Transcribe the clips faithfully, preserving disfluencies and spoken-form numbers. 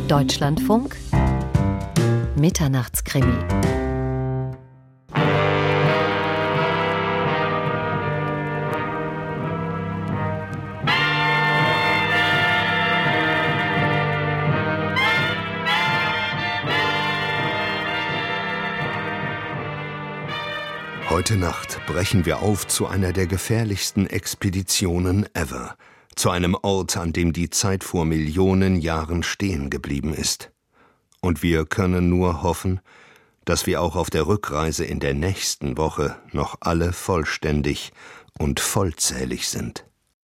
Deutschlandfunk Mitternachtskrimi. Heute Nacht brechen wir auf zu einer der gefährlichsten Expeditionen ever. Zu einem Ort, an dem die Zeit vor Millionen Jahren stehen geblieben ist. Und wir können nur hoffen, dass wir auch auf der Rückreise in der nächsten Woche noch alle vollständig und vollzählig sind.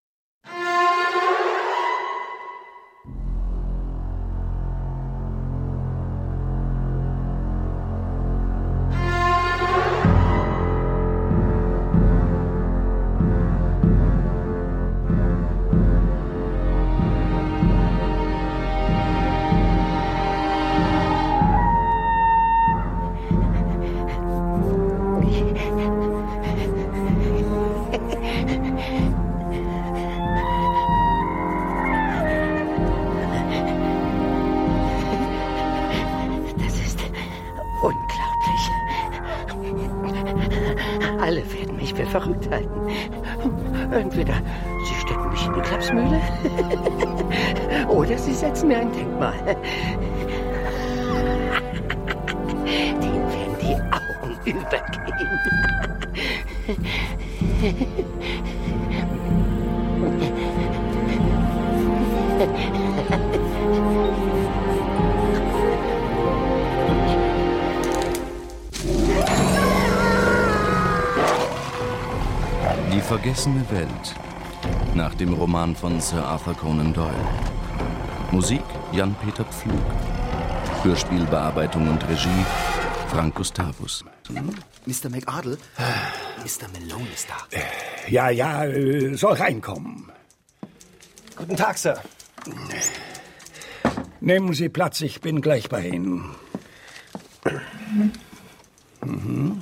Alle werden mich für verrückt halten. Entweder sie stecken mich in die Klapsmühle oder sie setzen mir ein Denkmal. Denen werden die Augen übergehen. Die vergessene Welt. Nach dem Roman von Sir Arthur Conan Doyle. Musik Jan-Peter Pflug. Hörspielbearbeitung und Regie Frank Gustavus. Mister McArdle, Mister Malone ist da. Ja, ja, soll reinkommen. Guten Tag, Sir. Nehmen Sie Platz, ich bin gleich bei Ihnen. Mhm.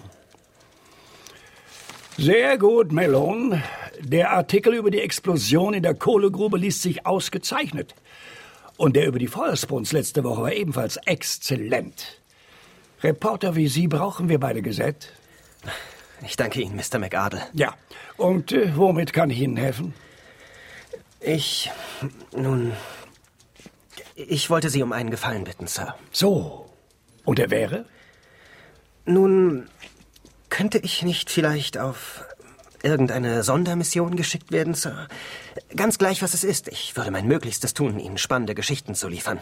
Sehr gut, Malone. Der Artikel über die Explosion in der Kohlegrube liest sich ausgezeichnet. Und der über die Feuersbrunst letzte Woche war ebenfalls exzellent. Reporter wie Sie brauchen wir bei der Gazette. Ich danke Ihnen, Mister McArdle. Ja, und äh, womit kann ich Ihnen helfen? Ich, nun, ich wollte Sie um einen Gefallen bitten, Sir. So, und er wäre? Nun, könnte ich nicht vielleicht auf irgendeine Sondermission geschickt werden, Sir? Ganz gleich, was es ist. Ich würde mein Möglichstes tun, Ihnen spannende Geschichten zu liefern.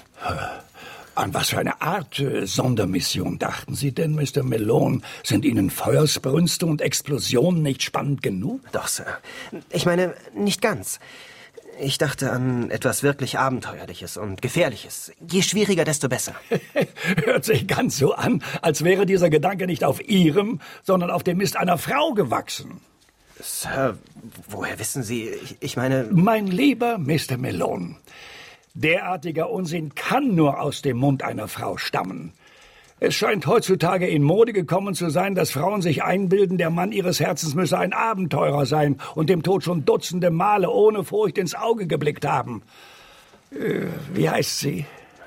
An was für eine Art äh, Sondermission dachten Sie denn, Mister Malone? Sind Ihnen Feuersbrünste und Explosionen nicht spannend genug? Doch, Sir. Ich meine, nicht ganz. Ich dachte an etwas wirklich Abenteuerliches und Gefährliches. Je schwieriger, desto besser. Hört sich ganz so an, als wäre dieser Gedanke nicht auf Ihrem, sondern auf dem Mist einer Frau gewachsen. Sir, woher wissen Sie? Ich, ich meine... Mein lieber Mister Malone, derartiger Unsinn kann nur aus dem Mund einer Frau stammen. Es scheint heutzutage in Mode gekommen zu sein, dass Frauen sich einbilden, der Mann ihres Herzens müsse ein Abenteurer sein und dem Tod schon dutzende Male ohne Furcht ins Auge geblickt haben. Äh, wie heißt sie?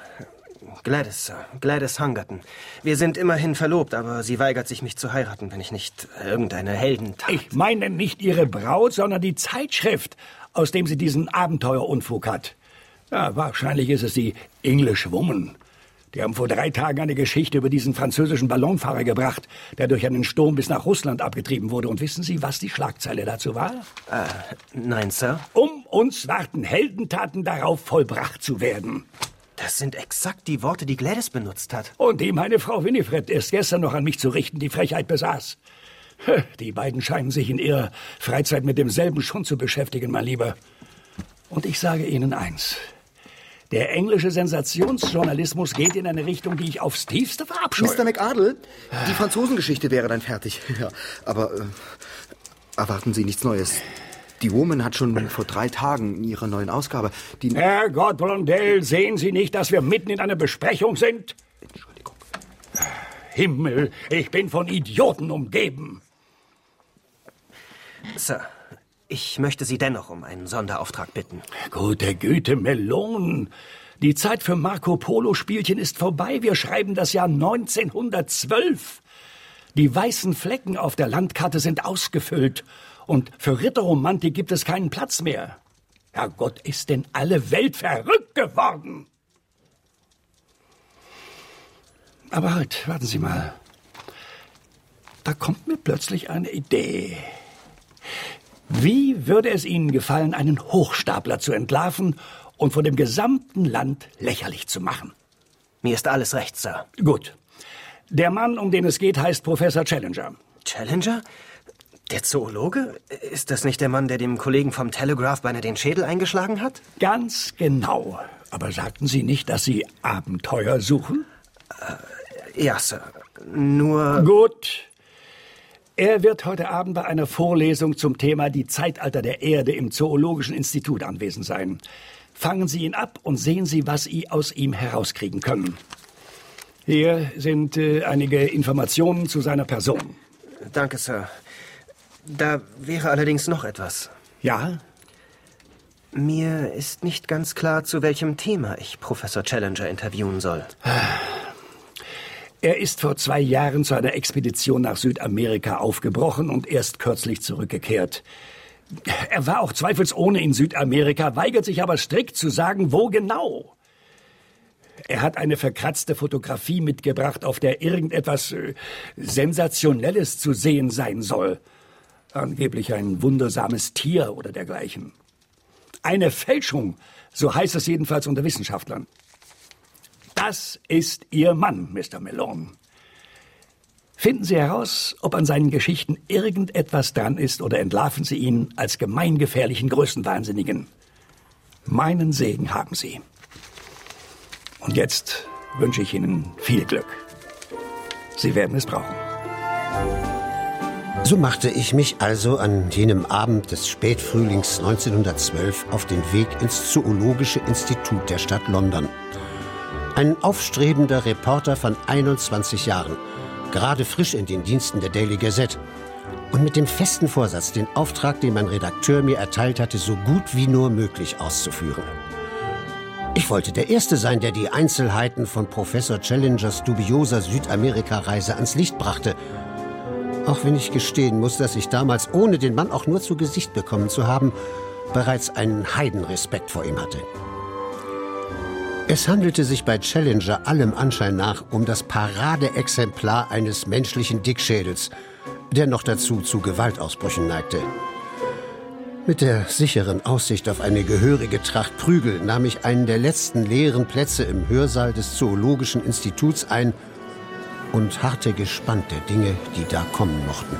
Gladys, Sir. Gladys Hungerton. Wir sind immerhin verlobt, aber sie weigert sich, mich zu heiraten, wenn ich nicht irgendeine Heldentat... Ich meine nicht ihre Braut, sondern die Zeitschrift, aus dem sie diesen Abenteuerunfug hat. Ja, wahrscheinlich ist es die English Woman. Die haben vor drei Tagen eine Geschichte über diesen französischen Ballonfahrer gebracht, der durch einen Sturm bis nach Russland abgetrieben wurde. Und wissen Sie, was die Schlagzeile dazu war? Äh, nein, Sir. Um uns warten Heldentaten darauf, vollbracht zu werden. Das sind exakt die Worte, die Gladys benutzt hat. Und die meine Frau Winifred erst gestern noch an mich zu richten, die Frechheit besaß. Die beiden scheinen sich in ihrer Freizeit mit demselben Schund zu beschäftigen, mein Lieber. Und ich sage Ihnen eins. Der englische Sensationsjournalismus geht in eine Richtung, die ich aufs Tiefste verabscheue. Mister McArdle, die Franzosengeschichte wäre dann fertig. Ja, aber äh, erwarten Sie nichts Neues. Die Woman hat schon vor drei Tagen in ihrer neuen Ausgabe die... Herrgott, Blondel, sehen Sie nicht, dass wir mitten in einer Besprechung sind? Entschuldigung. Himmel, ich bin von Idioten umgeben. Sir, ich möchte Sie dennoch um einen Sonderauftrag bitten. Gute Güte, Malone. Die Zeit für Marco-Polo-Spielchen ist vorbei. Wir schreiben das Jahr neunzehnhundertzwölf. Die weißen Flecken auf der Landkarte sind ausgefüllt. Und für Ritterromantik gibt es keinen Platz mehr. Herrgott, ist denn alle Welt verrückt geworden? Aber halt, warten Sie mal. Da kommt mir plötzlich eine Idee. Wie würde es Ihnen gefallen, einen Hochstapler zu entlarven und von dem gesamten Land lächerlich zu machen? Mir ist alles recht, Sir. Gut. Der Mann, um den es geht, heißt Professor Challenger. Challenger? Der Zoologe? Ist das nicht der Mann, der dem Kollegen vom Telegraph beinahe den Schädel eingeschlagen hat? Ganz genau. Aber sagten Sie nicht, dass Sie Abenteuer suchen? Äh, ja, Sir. Nur... Gut. Er wird heute Abend bei einer Vorlesung zum Thema Die Zeitalter der Erde im Zoologischen Institut anwesend sein. Fangen Sie ihn ab und sehen Sie, was Sie aus ihm herauskriegen können. Hier sind äh, einige Informationen zu seiner Person. Danke, Sir. Da wäre allerdings noch etwas. Ja? Mir ist nicht ganz klar, zu welchem Thema ich Professor Challenger interviewen soll. Er ist vor zwei Jahren zu einer Expedition nach Südamerika aufgebrochen und erst kürzlich zurückgekehrt. Er war auch zweifelsohne in Südamerika, weigert sich aber strikt zu sagen, wo genau. Er hat eine verkratzte Fotografie mitgebracht, auf der irgendetwas äh, Sensationelles zu sehen sein soll. Angeblich ein wundersames Tier oder dergleichen. Eine Fälschung, so heißt es jedenfalls unter Wissenschaftlern. Das ist Ihr Mann, Mister Malone. Finden Sie heraus, ob an seinen Geschichten irgendetwas dran ist, oder entlarven Sie ihn als gemeingefährlichen Größenwahnsinnigen. Meinen Segen haben Sie. Und jetzt wünsche ich Ihnen viel Glück. Sie werden es brauchen. So machte ich mich also an jenem Abend des Spätfrühlings neunzehnhundertzwölf auf den Weg ins Zoologische Institut der Stadt London. Ein aufstrebender Reporter von einundzwanzig Jahren, gerade frisch in den Diensten der Daily Gazette und mit dem festen Vorsatz, den Auftrag, den mein Redakteur mir erteilt hatte, so gut wie nur möglich auszuführen. Ich wollte der Erste sein, der die Einzelheiten von Professor Challengers dubioser Südamerika-Reise ans Licht brachte. Auch wenn ich gestehen muss, dass ich damals, ohne den Mann auch nur zu Gesicht bekommen zu haben, bereits einen Heidenrespekt vor ihm hatte. Es handelte sich bei Challenger allem Anschein nach um das Paradeexemplar eines menschlichen Dickschädels, der noch dazu zu Gewaltausbrüchen neigte. Mit der sicheren Aussicht auf eine gehörige Tracht Prügel nahm ich einen der letzten leeren Plätze im Hörsaal des Zoologischen Instituts ein und harrte gespannt der Dinge, die da kommen mochten.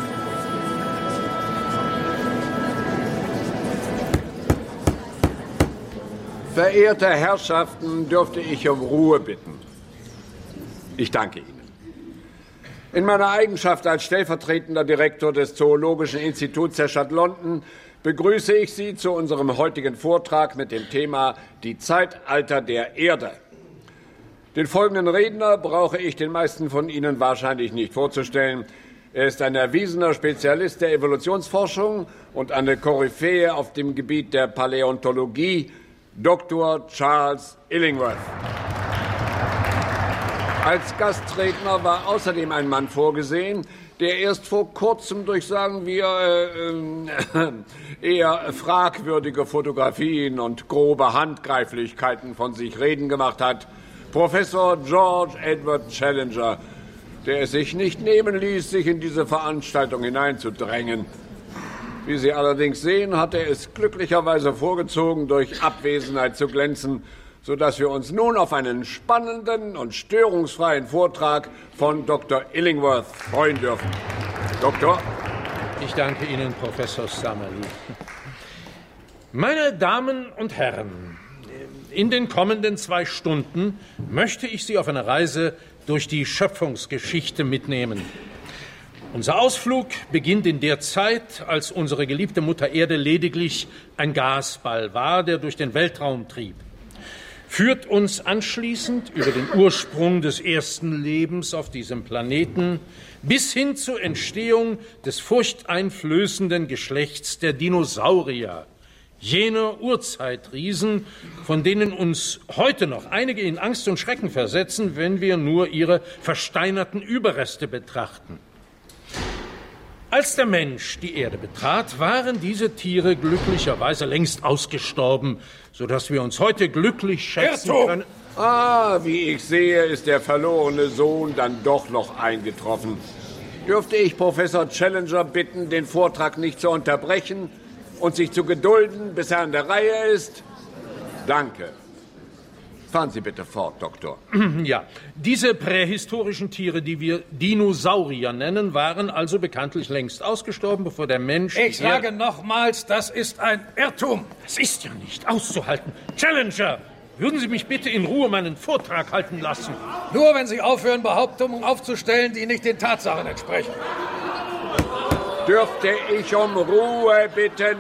Verehrte Herrschaften, dürfte ich um Ruhe bitten. Ich danke Ihnen. In meiner Eigenschaft als stellvertretender Direktor des Zoologischen Instituts der Stadt London begrüße ich Sie zu unserem heutigen Vortrag mit dem Thema Die Zeitalter der Erde. Den folgenden Redner brauche ich den meisten von Ihnen wahrscheinlich nicht vorzustellen. Er ist ein erwiesener Spezialist der Evolutionsforschung und eine Koryphäe auf dem Gebiet der Paläontologie, Doktor Charles Illingworth. Als Gastredner war außerdem ein Mann vorgesehen, der erst vor kurzem durch, sagen wir, äh, eher fragwürdige Fotografien und grobe Handgreiflichkeiten von sich reden gemacht hat. Professor George Edward Challenger, der es sich nicht nehmen ließ, sich in diese Veranstaltung hineinzudrängen. Wie Sie allerdings sehen, hat er es glücklicherweise vorgezogen, durch Abwesenheit zu glänzen, sodass wir uns nun auf einen spannenden und störungsfreien Vortrag von Doktor Illingworth freuen dürfen. Doktor? Ich danke Ihnen, Professor Summerlee. Meine Damen und Herren, in den kommenden zwei Stunden möchte ich Sie auf eine Reise durch die Schöpfungsgeschichte mitnehmen. Unser Ausflug beginnt in der Zeit, als unsere geliebte Mutter Erde lediglich ein Gasball war, der durch den Weltraum trieb. Führt uns anschließend über den Ursprung des ersten Lebens auf diesem Planeten bis hin zur Entstehung des furchteinflößenden Geschlechts der Dinosaurier Jene Urzeitriesen, von denen uns heute noch einige in Angst und Schrecken versetzen, wenn wir nur ihre versteinerten Überreste betrachten. Als der Mensch die Erde betrat, waren diese Tiere glücklicherweise längst ausgestorben, sodass wir uns heute glücklich schätzen können. Ah, wie ich sehe, ist der verlorene Sohn dann doch noch eingetroffen. Dürfte ich Professor Challenger bitten, den Vortrag nicht zu unterbrechen und sich zu gedulden, bis er an der Reihe ist? Danke. Fahren Sie bitte fort, Doktor. Ja, diese prähistorischen Tiere, die wir Dinosaurier nennen, waren also bekanntlich längst ausgestorben, bevor der Mensch... Ich sage nochmals, das ist ein Irrtum. Das ist ja nicht auszuhalten. Challenger, würden Sie mich bitte in Ruhe meinen Vortrag halten lassen? Nur wenn Sie aufhören, Behauptungen aufzustellen, die nicht den Tatsachen entsprechen. Dürfte ich um Ruhe bitten?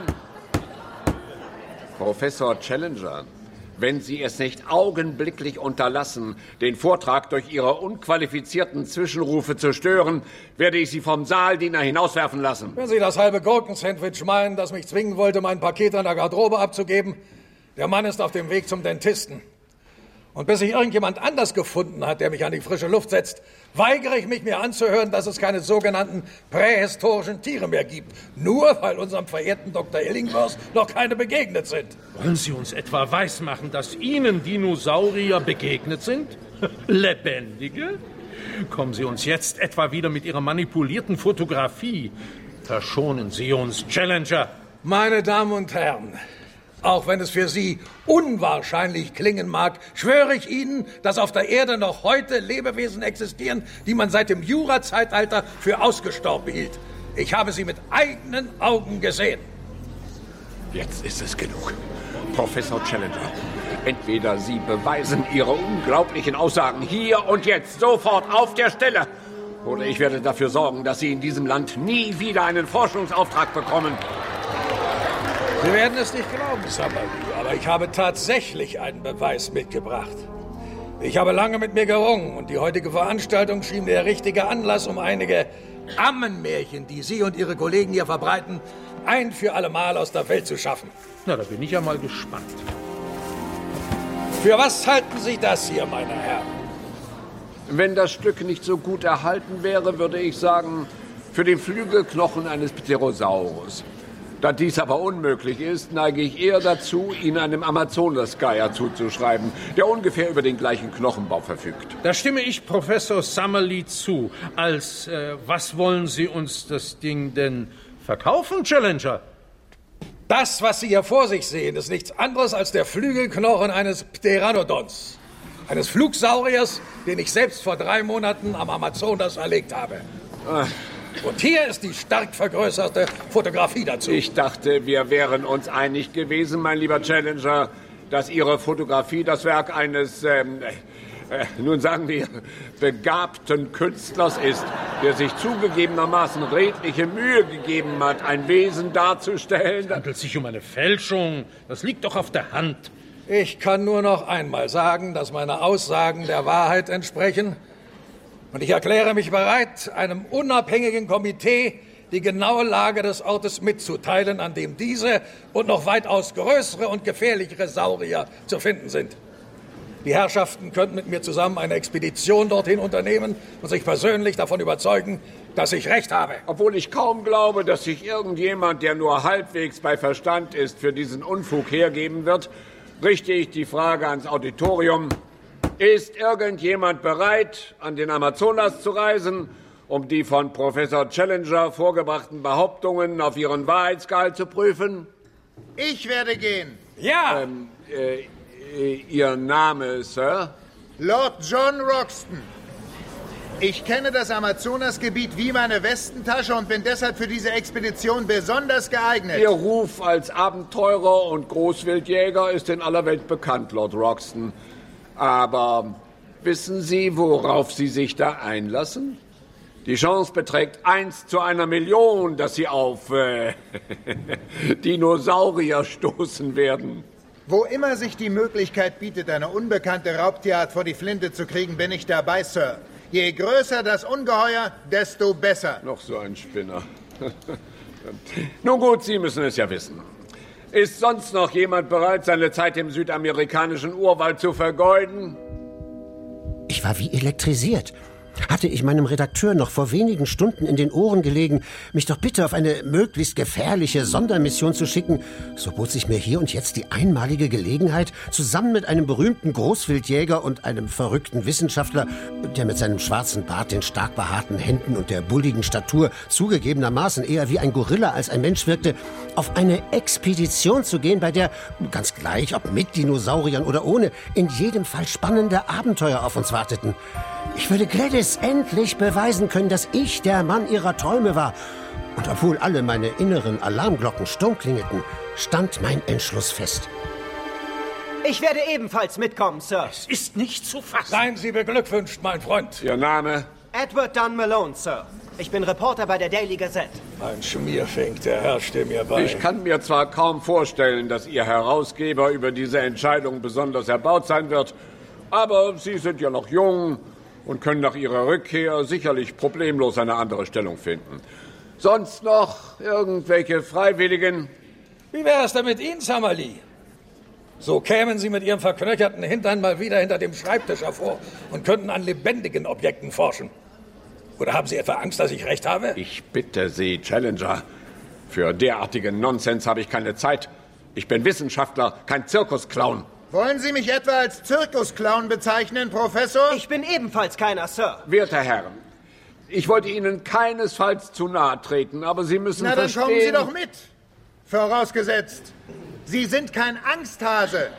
Professor Challenger, wenn Sie es nicht augenblicklich unterlassen, den Vortrag durch Ihre unqualifizierten Zwischenrufe zu stören, werde ich Sie vom Saaldiener hinauswerfen lassen. Wenn Sie das halbe Gurkensandwich meinen, das mich zwingen wollte, mein Paket an der Garderobe abzugeben, der Mann ist auf dem Weg zum Dentisten. Und bis sich irgendjemand anders gefunden hat, der mich an die frische Luft setzt, weigere ich mich, mir anzuhören, dass es keine sogenannten prähistorischen Tiere mehr gibt. Nur weil unserem verehrten Doktor Illingworth noch keine begegnet sind. Wollen Sie uns etwa weismachen, dass Ihnen Dinosaurier begegnet sind? Lebendige? Kommen Sie uns jetzt etwa wieder mit Ihrer manipulierten Fotografie. Verschonen Sie uns, Challenger. Meine Damen und Herren, auch wenn es für Sie unwahrscheinlich klingen mag, schwöre ich Ihnen, dass auf der Erde noch heute Lebewesen existieren, die man seit dem Jura-Zeitalter für ausgestorben hielt. Ich habe sie mit eigenen Augen gesehen. Jetzt ist es genug. Professor Challenger, entweder Sie beweisen Ihre unglaublichen Aussagen hier und jetzt, sofort auf der Stelle, oder ich werde dafür sorgen, dass Sie in diesem Land nie wieder einen Forschungsauftrag bekommen. Sie werden es nicht glauben, Summerlee, aber ich habe tatsächlich einen Beweis mitgebracht. Ich habe lange mit mir gerungen und die heutige Veranstaltung schien mir der richtige Anlass, um einige Ammenmärchen, die Sie und Ihre Kollegen hier verbreiten, ein für alle Mal aus der Welt zu schaffen. Na, da bin ich ja mal gespannt. Für was halten Sie das hier, meine Herren? Wenn das Stück nicht so gut erhalten wäre, würde ich sagen, für den Flügelknochen eines Pterosaurus. Da dies aber unmöglich ist, neige ich eher dazu, ihn einem Amazonasgeier zuzuschreiben, der ungefähr über den gleichen Knochenbau verfügt. Da stimme ich Professor Summerlee zu. Als, äh, was wollen Sie uns das Ding denn verkaufen, Challenger? Das, was Sie hier vor sich sehen, ist nichts anderes als der Flügelknochen eines Pteranodons. Eines Flugsauriers, den ich selbst vor drei Monaten am Amazonas erlegt habe. Ach. Und hier ist die stark vergrößerte Fotografie dazu. Ich dachte, wir wären uns einig gewesen, mein lieber Challenger, dass Ihre Fotografie das Werk eines, ähm, äh, nun sagen wir, begabten Künstlers ist, der sich zugegebenermaßen redliche Mühe gegeben hat, ein Wesen darzustellen. Es handelt sich um eine Fälschung. Das liegt doch auf der Hand. Ich kann nur noch einmal sagen, dass meine Aussagen der Wahrheit entsprechen. Und ich erkläre mich bereit, einem unabhängigen Komitee die genaue Lage des Ortes mitzuteilen, an dem diese und noch weitaus größere und gefährlichere Saurier zu finden sind. Die Herrschaften könnten mit mir zusammen eine Expedition dorthin unternehmen und sich persönlich davon überzeugen, dass ich recht habe. Obwohl ich kaum glaube, dass sich irgendjemand, der nur halbwegs bei Verstand ist, für diesen Unfug hergeben wird, richte ich die Frage ans Auditorium. Ist irgendjemand bereit, an den Amazonas zu reisen, um die von Professor Challenger vorgebrachten Behauptungen auf ihren Wahrheitsgehalt zu prüfen? Ich werde gehen. Ja! Ähm, äh, äh, Ihr Name, Sir? Lord John Roxton. Ich kenne das Amazonasgebiet wie meine Westentasche und bin deshalb für diese Expedition besonders geeignet. Ihr Ruf als Abenteurer und Großwildjäger ist in aller Welt bekannt, Lord Roxton. Aber wissen Sie, worauf Sie sich da einlassen? Die Chance beträgt eins zu einer Million, dass Sie auf äh, Dinosaurier stoßen werden. Wo immer sich die Möglichkeit bietet, eine unbekannte Raubtierart vor die Flinte zu kriegen, bin ich dabei, Sir. Je größer das Ungeheuer, desto besser. Noch so ein Spinner. Nun gut, Sie müssen es ja wissen. Ist sonst noch jemand bereit, seine Zeit im südamerikanischen Urwald zu vergeuden? Ich war wie elektrisiert. Hatte ich meinem Redakteur noch vor wenigen Stunden in den Ohren gelegen, mich doch bitte auf eine möglichst gefährliche Sondermission zu schicken, so bot sich mir hier und jetzt die einmalige Gelegenheit, zusammen mit einem berühmten Großwildjäger und einem verrückten Wissenschaftler, der mit seinem schwarzen Bart, den stark behaarten Händen und der bulligen Statur zugegebenermaßen eher wie ein Gorilla als ein Mensch wirkte, auf eine Expedition zu gehen, bei der, ganz gleich ob mit Dinosauriern oder ohne, in jedem Fall spannende Abenteuer auf uns warteten. Ich würde Gladys endlich beweisen können, dass ich der Mann ihrer Träume war. Und obwohl alle meine inneren Alarmglocken stumm klingelten, stand mein Entschluss fest. Ich werde ebenfalls mitkommen, Sir. Es ist nicht zu fassen. Seien Sie beglückwünscht, mein Freund. Ihr Name? Edward Dunn Malone, Sir. Ich bin Reporter bei der Daily Gazette. Ein Schmierfink, der herrschte mir bei. Ich kann mir zwar kaum vorstellen, dass Ihr Herausgeber über diese Entscheidung besonders erbaut sein wird, aber Sie sind ja noch jung und können nach Ihrer Rückkehr sicherlich problemlos eine andere Stellung finden. Sonst noch irgendwelche Freiwilligen? Wie wäre es denn mit Ihnen, Summerlee? So kämen Sie mit Ihrem verknöcherten Hintern mal wieder hinter dem Schreibtisch hervor und könnten an lebendigen Objekten forschen. Oder haben Sie etwa Angst, dass ich recht habe? Ich bitte Sie, Challenger. Für derartigen Nonsens habe ich keine Zeit. Ich bin Wissenschaftler, kein Zirkusclown. Wollen Sie mich etwa als Zirkusclown bezeichnen, Professor? Ich bin ebenfalls keiner, Sir. Werter Herren, ich wollte Ihnen keinesfalls zu nahe treten, aber Sie müssen Na, dann verstehen... kommen Sie doch mit. Vorausgesetzt, Sie sind kein Angsthase.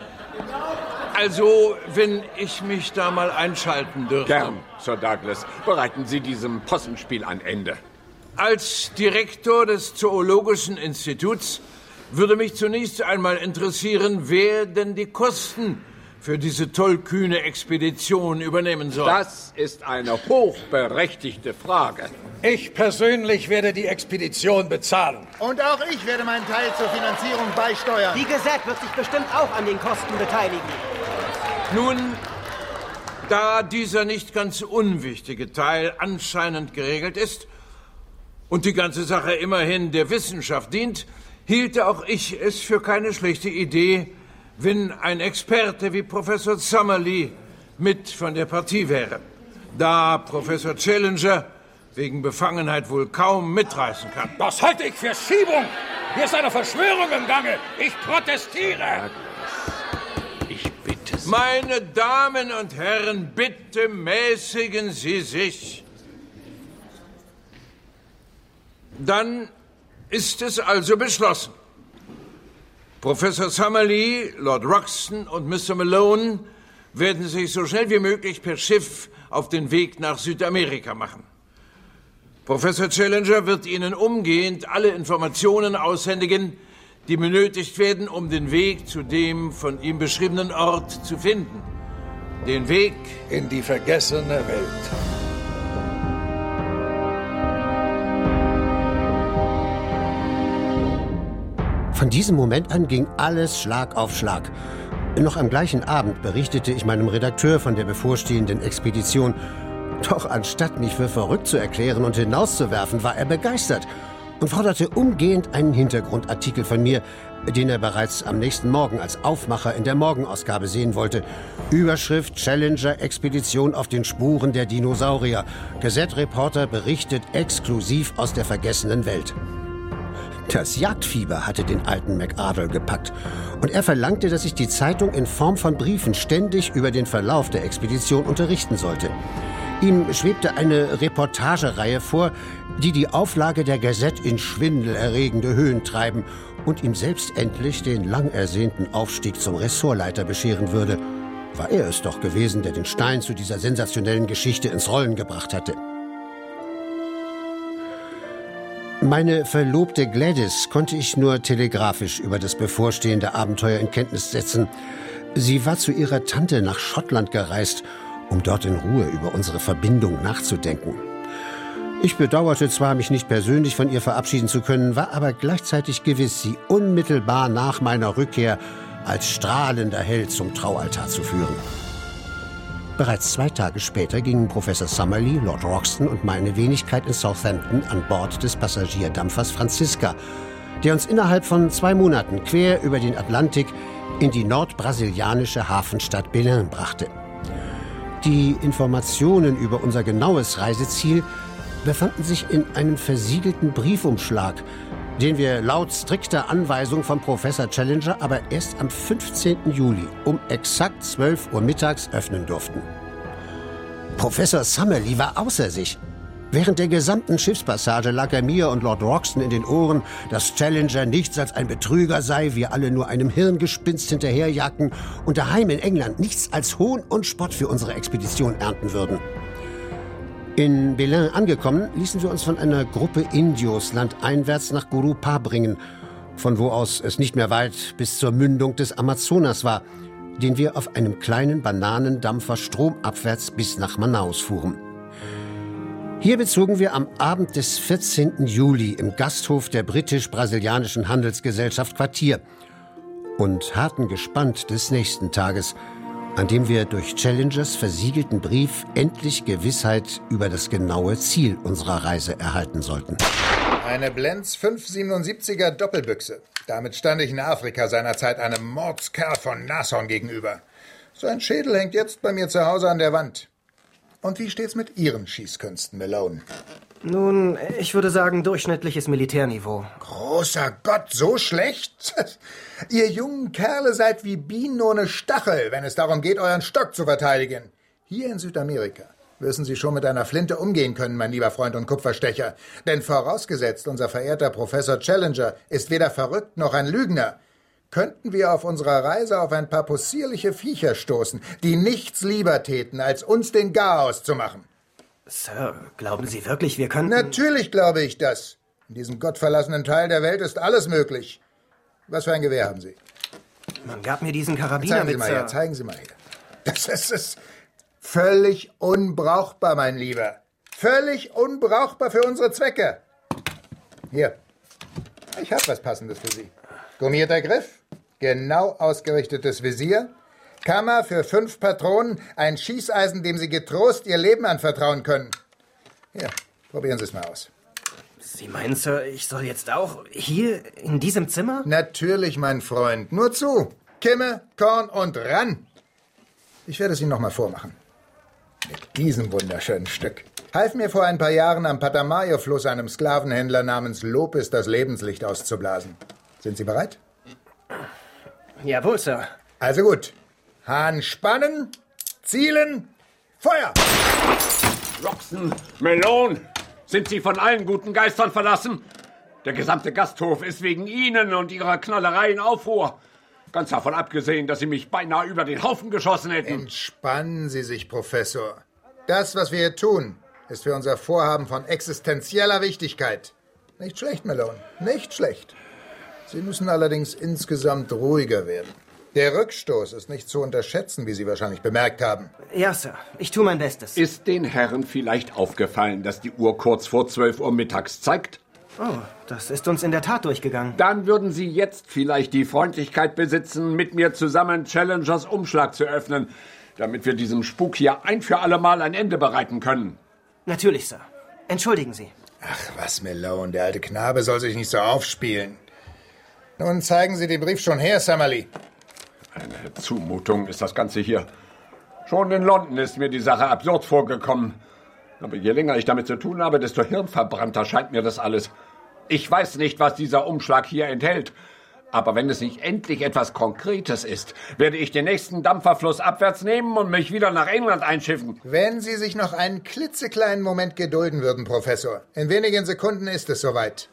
Also, wenn ich mich da mal einschalten dürfte. Gern, Sir Douglas. Bereiten Sie diesem Possenspiel ein Ende. Als Direktor des Zoologischen Instituts würde mich zunächst einmal interessieren, wer denn die Kosten für diese tollkühne Expedition übernehmen soll. Das ist eine hochberechtigte Frage. Ich persönlich werde die Expedition bezahlen. Und auch ich werde meinen Teil zur Finanzierung beisteuern. Die Gazette wird sich bestimmt auch an den Kosten beteiligen. Nun, da dieser nicht ganz unwichtige Teil anscheinend geregelt ist und die ganze Sache immerhin der Wissenschaft dient, hielte auch ich es für keine schlechte Idee, wenn ein Experte wie Professor Summerlee mit von der Partie wäre. Da Professor Challenger wegen Befangenheit wohl kaum mitreißen kann. Das halte ich für Schiebung. Hier ist eine Verschwörung im Gange. Ich protestiere. Ich bitte Sie. Meine Damen und Herren, bitte mäßigen Sie sich. Dann ist es also beschlossen. Professor Summerlee, Lord Roxton und Mister Malone werden sich so schnell wie möglich per Schiff auf den Weg nach Südamerika machen. Professor Challenger wird Ihnen umgehend alle Informationen aushändigen, die benötigt werden, um den Weg zu dem von ihm beschriebenen Ort zu finden. Den Weg in die vergessene Welt. Von diesem Moment an ging alles Schlag auf Schlag. Noch am gleichen Abend berichtete ich meinem Redakteur von der bevorstehenden Expedition. Doch anstatt mich für verrückt zu erklären und hinauszuwerfen, war er begeistert und forderte umgehend einen Hintergrundartikel von mir, den er bereits am nächsten Morgen als Aufmacher in der Morgenausgabe sehen wollte. Überschrift: Challenger-Expedition auf den Spuren der Dinosaurier. Gazette-Reporter berichtet exklusiv aus der vergessenen Welt. Das Jagdfieber hatte den alten McArdle gepackt und er verlangte, dass ich die Zeitung in Form von Briefen ständig über den Verlauf der Expedition unterrichten sollte. Ihm schwebte eine Reportagereihe vor, die die Auflage der Gazette in schwindelerregende Höhen treiben und ihm selbst endlich den lang ersehnten Aufstieg zum Ressortleiter bescheren würde. War er es doch gewesen, der den Stein zu dieser sensationellen Geschichte ins Rollen gebracht hatte. Meine Verlobte Gladys konnte ich nur telegrafisch über das bevorstehende Abenteuer in Kenntnis setzen. Sie war zu ihrer Tante nach Schottland gereist, um dort in Ruhe über unsere Verbindung nachzudenken. Ich bedauerte zwar, mich nicht persönlich von ihr verabschieden zu können, war aber gleichzeitig gewiss, sie unmittelbar nach meiner Rückkehr als strahlender Held zum Traualtar zu führen. Bereits zwei Tage später gingen Professor Summerlee, Lord Roxton und meine Wenigkeit in Southampton an Bord des Passagierdampfers Franziska, der uns innerhalb von zwei Monaten quer über den Atlantik in die nordbrasilianische Hafenstadt Belém brachte. Die Informationen über unser genaues Reiseziel befanden sich in einem versiegelten Briefumschlag, den wir laut strikter Anweisung von Professor Challenger aber erst am fünfzehnten Juli um exakt zwölf Uhr mittags öffnen durften. Professor Summerlee war außer sich. Während der gesamten Schiffspassage lag er mir und Lord Roxton in den Ohren, dass Challenger nichts als ein Betrüger sei, wir alle nur einem Hirngespinst hinterherjagten und daheim in England nichts als Hohn und Spott für unsere Expedition ernten würden. In Belém angekommen, ließen wir uns von einer Gruppe Indios landeinwärts nach Gurupá bringen, von wo aus es nicht mehr weit bis zur Mündung des Amazonas war, den wir auf einem kleinen Bananendampfer stromabwärts bis nach Manaus fuhren. Hier bezogen wir am Abend des vierzehnten Juli im Gasthof der britisch-brasilianischen Handelsgesellschaft Quartier und harrten gespannt des nächsten Tages, an dem wir durch Challengers versiegelten Brief endlich Gewissheit über das genaue Ziel unserer Reise erhalten sollten. Eine Blends fünf siebenundsiebziger Doppelbüchse. Damit stand ich in Afrika seinerzeit einem Mordskerl von Nashorn gegenüber. Sein Schädel hängt jetzt bei mir zu Hause an der Wand. Und wie steht's mit Ihren Schießkünsten, Malone? Nun, ich würde sagen, durchschnittliches Militärniveau. Großer Gott, so schlecht? Ihr jungen Kerle seid wie Bienen ohne Stachel, wenn es darum geht, euren Stock zu verteidigen. Hier in Südamerika müssen Sie schon mit einer Flinte umgehen können, mein lieber Freund und Kupferstecher. Denn vorausgesetzt, unser verehrter Professor Challenger ist weder verrückt noch ein Lügner, könnten wir auf unserer Reise auf ein paar possierliche Viecher stoßen, die nichts lieber täten, als uns den Garaus zu machen. Sir, glauben Sie wirklich, wir könnten... Natürlich glaube ich das. In diesem gottverlassenen Teil der Welt ist alles möglich. Was für ein Gewehr haben Sie? Man gab mir diesen Karabiner zeigen mit... Sie mal her, zeigen Sie mal her. Das ist es. Völlig unbrauchbar, mein Lieber. Völlig unbrauchbar für unsere Zwecke. Hier, ich habe was Passendes für Sie. Gummierter Griff, genau ausgerichtetes Visier, Kammer für fünf Patronen, ein Schießeisen, dem Sie getrost Ihr Leben anvertrauen können. Hier, probieren Sie es mal aus. Sie meinen, Sir, ich soll jetzt auch hier in diesem Zimmer? Natürlich, mein Freund. Nur zu. Kimme, Korn und ran. Ich werde es Ihnen noch mal vormachen. Mit diesem wunderschönen Stück. Half mir vor ein paar Jahren am Patamayo-Fluss einem Sklavenhändler namens Lopez das Lebenslicht auszublasen. Sind Sie bereit? Jawohl, Sir. Also gut. Hahn spannen, zielen, Feuer! Roxton, Malone, sind Sie von allen guten Geistern verlassen? Der gesamte Gasthof ist wegen Ihnen und Ihrer Knallerei in Aufruhr. Ganz davon abgesehen, dass Sie mich beinahe über den Haufen geschossen hätten. Entspannen Sie sich, Professor. Das, was wir hier tun, ist für unser Vorhaben von existenzieller Wichtigkeit. Nicht schlecht, Malone, nicht schlecht. Sie müssen allerdings insgesamt ruhiger werden. Der Rückstoß ist nicht zu unterschätzen, wie Sie wahrscheinlich bemerkt haben. Ja, Sir. Ich tue mein Bestes. Ist den Herren vielleicht aufgefallen, dass die Uhr kurz vor zwölf Uhr mittags zeigt? Oh, das ist uns in der Tat durchgegangen. Dann würden Sie jetzt vielleicht die Freundlichkeit besitzen, mit mir zusammen Challengers Umschlag zu öffnen, damit wir diesem Spuk hier ein für alle Mal ein Ende bereiten können. Natürlich, Sir. Entschuldigen Sie. Ach was, Malone, der alte Knabe soll sich nicht so aufspielen. Nun zeigen Sie den Brief schon her, Summerlee. Eine Zumutung ist das Ganze hier. Schon in London ist mir die Sache absurd vorgekommen. Aber je länger ich damit zu tun habe, desto hirnverbrannter scheint mir das alles. Ich weiß nicht, was dieser Umschlag hier enthält. Aber wenn es nicht endlich etwas Konkretes ist, werde ich den nächsten Dampferfluss abwärts nehmen und mich wieder nach England einschiffen. Wenn Sie sich noch einen klitzekleinen Moment gedulden würden, Professor. In wenigen Sekunden ist es soweit.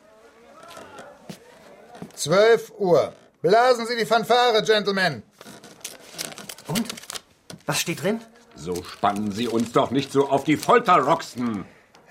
Zwölf Uhr. Blasen Sie die Fanfare, Gentlemen. Und? Was steht drin? So spannen Sie uns doch nicht so auf die Folter, Roxton.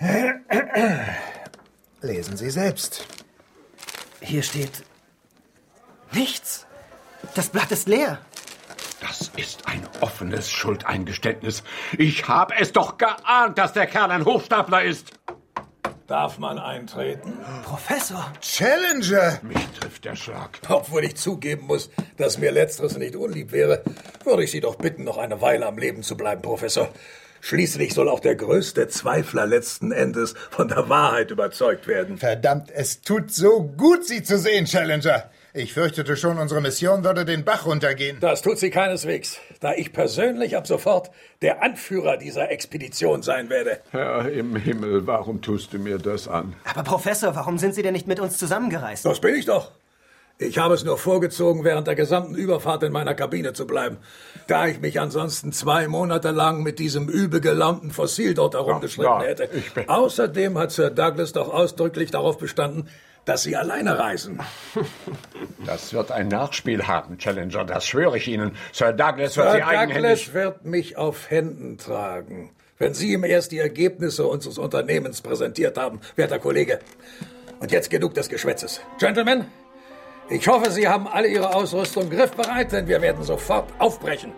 Lesen Sie selbst. Hier steht nichts. Das Blatt ist leer. Das ist ein offenes Schuldeingeständnis. Ich habe es doch geahnt, dass der Kerl ein Hochstapler ist. Darf man eintreten? Professor! Challenger! Mich trifft der Schlag. Obwohl ich zugeben muss, dass mir Letzteres nicht unlieb wäre, würde ich Sie doch bitten, noch eine Weile am Leben zu bleiben, Professor. Schließlich soll auch der größte Zweifler letzten Endes von der Wahrheit überzeugt werden. Verdammt, es tut so gut, Sie zu sehen, Challenger. Ich fürchtete schon, unsere Mission würde den Bach runtergehen. Das tut sie keineswegs, da ich persönlich ab sofort der Anführer dieser Expedition sein werde. Herr im Himmel, warum tust du mir das an? Aber Professor, warum sind Sie denn nicht mit uns zusammengereist? Das bin ich doch. Ich habe es nur vorgezogen, während der gesamten Überfahrt in meiner Kabine zu bleiben, da ich mich ansonsten zwei Monate lang mit diesem übel gelaunten Fossil dort herumgeschritten ja, ja, hätte. ich bin... Außerdem hat Sir Douglas doch ausdrücklich darauf bestanden, dass Sie alleine reisen. Das wird ein Nachspiel haben, Challenger, das schwöre ich Ihnen. Sir Douglas wird Sir Sie eigenhändig... Douglas wird mich auf Händen tragen, wenn Sie ihm erst die Ergebnisse unseres Unternehmens präsentiert haben, werter Kollege. Und jetzt genug des Geschwätzes. Gentlemen, ich hoffe, Sie haben alle Ihre Ausrüstung griffbereit, denn wir werden sofort aufbrechen.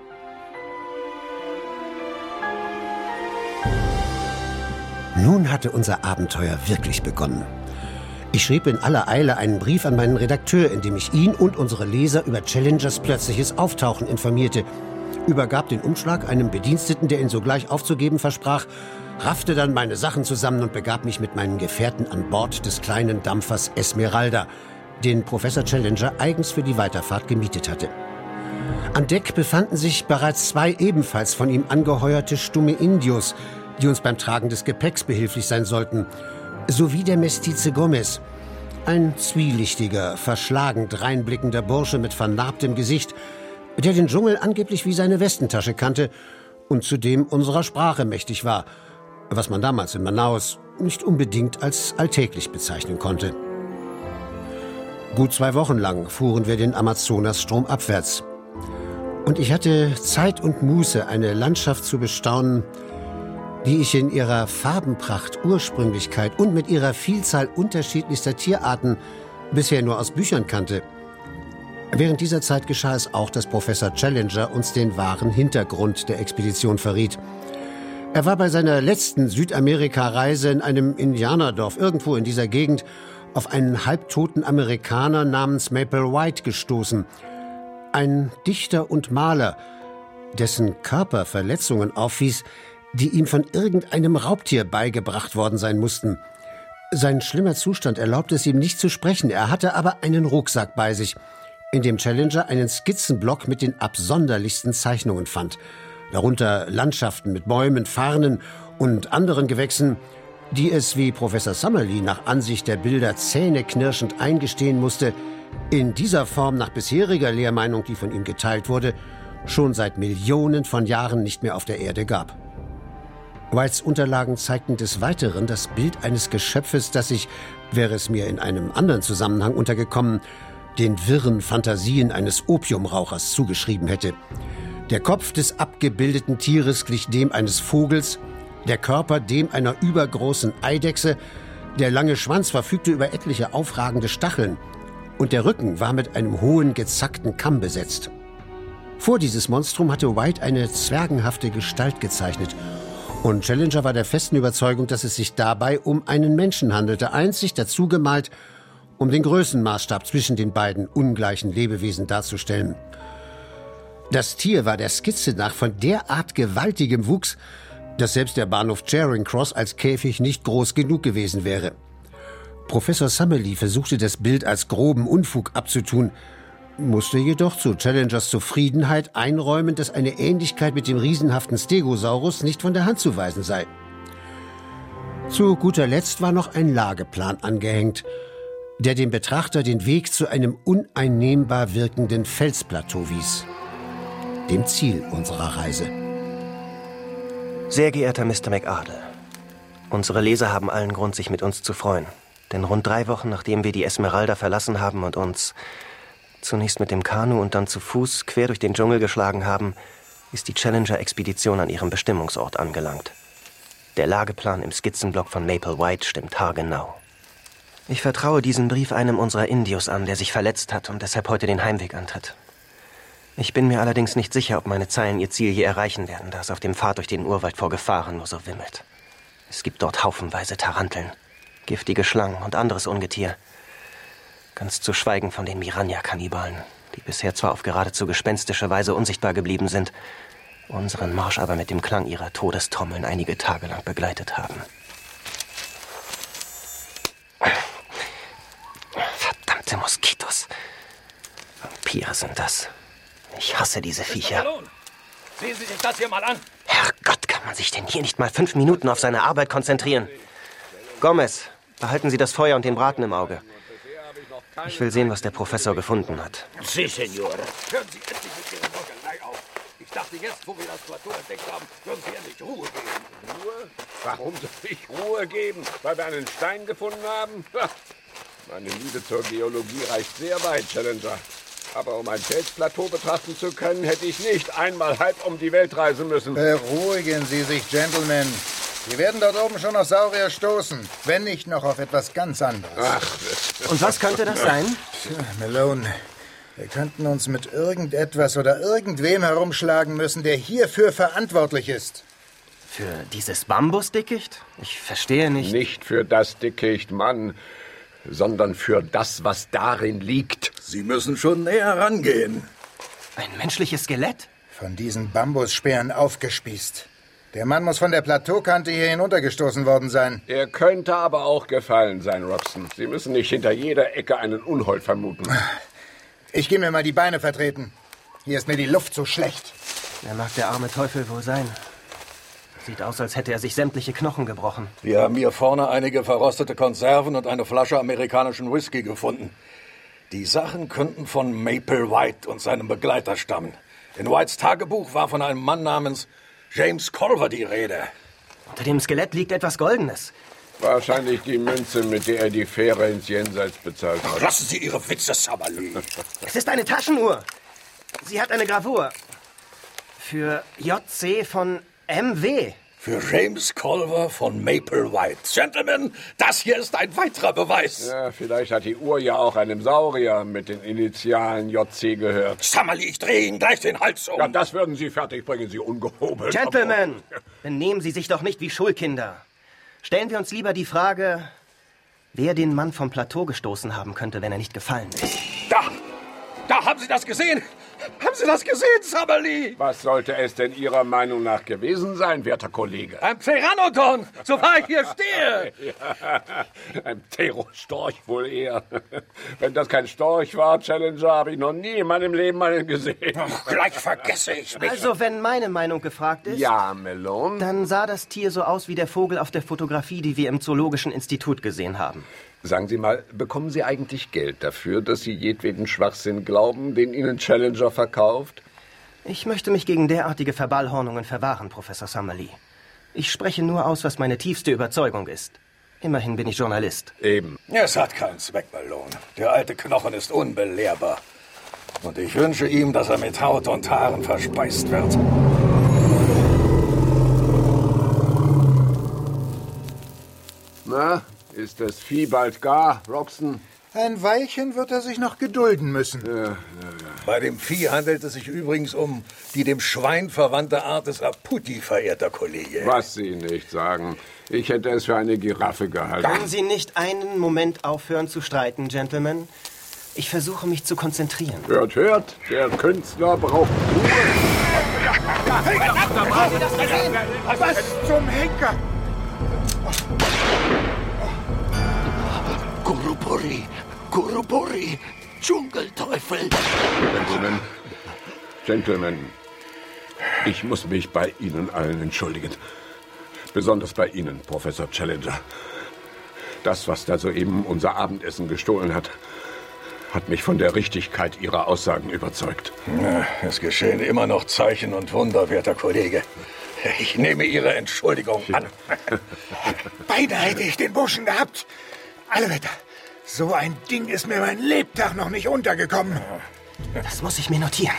Nun hatte unser Abenteuer wirklich begonnen. Ich schrieb in aller Eile einen Brief an meinen Redakteur, in dem ich ihn und unsere Leser über Challengers plötzliches Auftauchen informierte, übergab den Umschlag einem Bediensteten, der ihn sogleich aufzugeben versprach, raffte dann meine Sachen zusammen und begab mich mit meinen Gefährten an Bord des kleinen Dampfers Esmeralda, den Professor Challenger eigens für die Weiterfahrt gemietet hatte. An Deck befanden sich bereits zwei ebenfalls von ihm angeheuerte stumme Indios, die uns beim Tragen des Gepäcks behilflich sein sollten, sowie der Mestize Gomez, ein zwielichtiger, verschlagen dreinblickender Bursche mit vernarbtem Gesicht, der den Dschungel angeblich wie seine Westentasche kannte und zudem unserer Sprache mächtig war, was man damals in Manaus nicht unbedingt als alltäglich bezeichnen konnte. Gut zwei Wochen lang fuhren wir den Amazonas stromabwärts. Und ich hatte Zeit und Muße, eine Landschaft zu bestaunen, die ich in ihrer Farbenpracht, Ursprünglichkeit und mit ihrer Vielzahl unterschiedlichster Tierarten bisher nur aus Büchern kannte. Während dieser Zeit geschah es auch, dass Professor Challenger uns den wahren Hintergrund der Expedition verriet. Er war bei seiner letzten Südamerika-Reise in einem Indianerdorf irgendwo in dieser Gegend auf einen halbtoten Amerikaner namens Maple White gestoßen. Ein Dichter und Maler, dessen Körper Verletzungen aufwies, die ihm von irgendeinem Raubtier beigebracht worden sein mussten. Sein schlimmer Zustand erlaubte es ihm nicht zu sprechen, er hatte aber einen Rucksack bei sich, in dem Challenger einen Skizzenblock mit den absonderlichsten Zeichnungen fand, darunter Landschaften mit Bäumen, Farnen und anderen Gewächsen, die es, wie Professor Summerlee nach Ansicht der Bilder zähneknirschend eingestehen musste, in dieser Form nach bisheriger Lehrmeinung, die von ihm geteilt wurde, schon seit Millionen von Jahren nicht mehr auf der Erde gab. Whites Unterlagen zeigten des Weiteren das Bild eines Geschöpfes, das sich, wäre es mir in einem anderen Zusammenhang untergekommen, den wirren Fantasien eines Opiumrauchers zugeschrieben hätte. Der Kopf des abgebildeten Tieres glich dem eines Vogels, der Körper dem einer übergroßen Eidechse, der lange Schwanz verfügte über etliche aufragende Stacheln und der Rücken war mit einem hohen, gezackten Kamm besetzt. Vor dieses Monstrum hatte White eine zwergenhafte Gestalt gezeichnet und Challenger war der festen Überzeugung, dass es sich dabei um einen Menschen handelte, einzig dazu gemalt, um den Größenmaßstab zwischen den beiden ungleichen Lebewesen darzustellen. Das Tier war der Skizze nach von derart gewaltigem Wuchs, dass selbst der Bahnhof Charing Cross als Käfig nicht groß genug gewesen wäre. Professor Summerlee versuchte das Bild als groben Unfug abzutun, musste jedoch zu Challengers Zufriedenheit einräumen, dass eine Ähnlichkeit mit dem riesenhaften Stegosaurus nicht von der Hand zu weisen sei. Zu guter Letzt war noch ein Lageplan angehängt, der dem Betrachter den Weg zu einem uneinnehmbar wirkenden Felsplateau wies, dem Ziel unserer Reise. Sehr geehrter Mister McArdle, unsere Leser haben allen Grund, sich mit uns zu freuen. Denn rund drei Wochen, nachdem wir die Esmeralda verlassen haben und uns zunächst mit dem Kanu und dann zu Fuß quer durch den Dschungel geschlagen haben, ist die Challenger-Expedition an ihrem Bestimmungsort angelangt. Der Lageplan im Skizzenblock von Maple White stimmt haargenau. Ich vertraue diesen Brief einem unserer Indios an, der sich verletzt hat und deshalb heute den Heimweg antritt. Ich bin mir allerdings nicht sicher, ob meine Zeilen ihr Ziel je erreichen werden, da es auf dem Pfad durch den Urwald vor Gefahren nur so wimmelt. Es gibt dort haufenweise Taranteln, giftige Schlangen und anderes Ungetier. Ganz zu schweigen von den Miranha-Kannibalen, die bisher zwar auf geradezu gespenstische Weise unsichtbar geblieben sind, unseren Marsch aber mit dem Klang ihrer Todestrommeln einige Tage lang begleitet haben. Verdammte Moskitos. Vampire sind das. Ich hasse diese Viecher. Sehen Sie sich das hier mal an. Herrgott, kann man sich denn hier nicht mal fünf Minuten auf seine Arbeit konzentrieren? Gomez, behalten Sie das Feuer und den Braten im Auge. Ich will sehen, was der Professor gefunden hat. Si, Signore. Hören Sie endlich mit Ihrer Mörgelei auf. Ich dachte jetzt, wo wir das Plateau entdeckt haben, würden Sie endlich Ruhe geben. Ruhe? Warum soll ich Ruhe geben? Weil wir einen Stein gefunden haben? Ha. Meine Liebe zur Geologie reicht sehr weit, Challenger. Aber um ein Felsplateau betrachten zu können, hätte ich nicht einmal halb um die Welt reisen müssen. Beruhigen Sie sich, Gentlemen. Wir werden dort oben schon auf Saurier stoßen, wenn nicht noch auf etwas ganz anderes. Ach. Und was könnte das sein? Tja, Malone, wir könnten uns mit irgendetwas oder irgendwem herumschlagen müssen, der hierfür verantwortlich ist. Für dieses Bambusdickicht? Ich verstehe nicht. Nicht für das Dickicht, Mann, sondern für das, was darin liegt. Sie müssen schon näher rangehen. Ein menschliches Skelett? Von diesen Bambussperren aufgespießt. Der Mann muss von der Plateaukante hier hinuntergestoßen worden sein. Er könnte aber auch gefallen sein, Robson. Sie müssen nicht hinter jeder Ecke einen Unhold vermuten. Ich gehe mir mal die Beine vertreten. Hier ist mir die Luft so schlecht. Wer mag der arme Teufel wohl sein? Sieht aus, als hätte er sich sämtliche Knochen gebrochen. Wir haben hier vorne einige verrostete Konserven und eine Flasche amerikanischen Whisky gefunden. Die Sachen könnten von Maple White und seinem Begleiter stammen. In Whites Tagebuch war von einem Mann namens James Culver die Rede. Unter dem Skelett liegt etwas Goldenes. Wahrscheinlich die Münze, mit der er die Fähre ins Jenseits bezahlt hat. Lassen Sie Ihre Witze, Summerlee. Es ist eine Taschenuhr. Sie hat eine Gravur. Für J C von M W. Für James Culver von Maple White. Gentlemen, das hier ist ein weiterer Beweis. Ja, vielleicht hat die Uhr ja auch einem Saurier mit den Initialen J C gehört. Summerlee, ich drehe Ihnen gleich den Hals um. Ja, das würden Sie fertig bringen, Sie ungehobelt. Gentlemen, benehmen Sie sich doch nicht wie Schulkinder. Stellen wir uns lieber die Frage, wer den Mann vom Plateau gestoßen haben könnte, wenn er nicht gefallen ist. Da! Da, haben Sie das gesehen? Haben Sie das gesehen, Summerlee? Was sollte es denn Ihrer Meinung nach gewesen sein, werter Kollege? Ein Pteranodon, so wahr ich hier stehe. Ja, ein Pterostorch wohl eher. Wenn das kein Storch war, Challenger, habe ich noch nie in meinem Leben einen gesehen. Ach, gleich vergesse ich mich. Also, wenn meine Meinung gefragt ist... Ja, Malone? Dann sah das Tier so aus wie der Vogel auf der Fotografie, die wir im Zoologischen Institut gesehen haben. Sagen Sie mal, bekommen Sie eigentlich Geld dafür, dass Sie jedweden Schwachsinn glauben, den Ihnen Challenger verkauft? Ich möchte mich gegen derartige Verballhornungen verwahren, Professor Summerlee. Ich spreche nur aus, was meine tiefste Überzeugung ist. Immerhin bin ich Journalist. Eben. Es hat keinen Zweck, Malone. Der alte Knochen ist unbelehrbar. Und ich wünsche ihm, dass er mit Haut und Haaren verspeist wird. Na, ist das Vieh bald gar, Robson? Ein Weilchen wird er sich noch gedulden müssen. Ja, ja, ja. Bei dem Vieh handelt es sich übrigens um die dem Schwein verwandte Art des Aputi, verehrter Kollege. Was Sie nicht sagen. Ich hätte es für eine Giraffe gehalten. Können Sie nicht einen Moment aufhören zu streiten, Gentlemen? Ich versuche mich zu konzentrieren. Hört, hört, der Künstler braucht Ruhe. Was zum Henker? Gurupuri, Gurupuri, Dschungelteufel. Gentlemen, Gentlemen, ich muss mich bei Ihnen allen entschuldigen. Besonders bei Ihnen, Professor Challenger. Das, was da soeben unser Abendessen gestohlen hat, hat mich von der Richtigkeit Ihrer Aussagen überzeugt. Ja, es geschehen immer noch Zeichen und Wunder, werter Kollege. Ich nehme Ihre Entschuldigung an. Beinahe hätte ich den Burschen gehabt. Alle Wetter. So ein Ding ist mir mein Lebtag noch nicht untergekommen. Das muss ich mir notieren.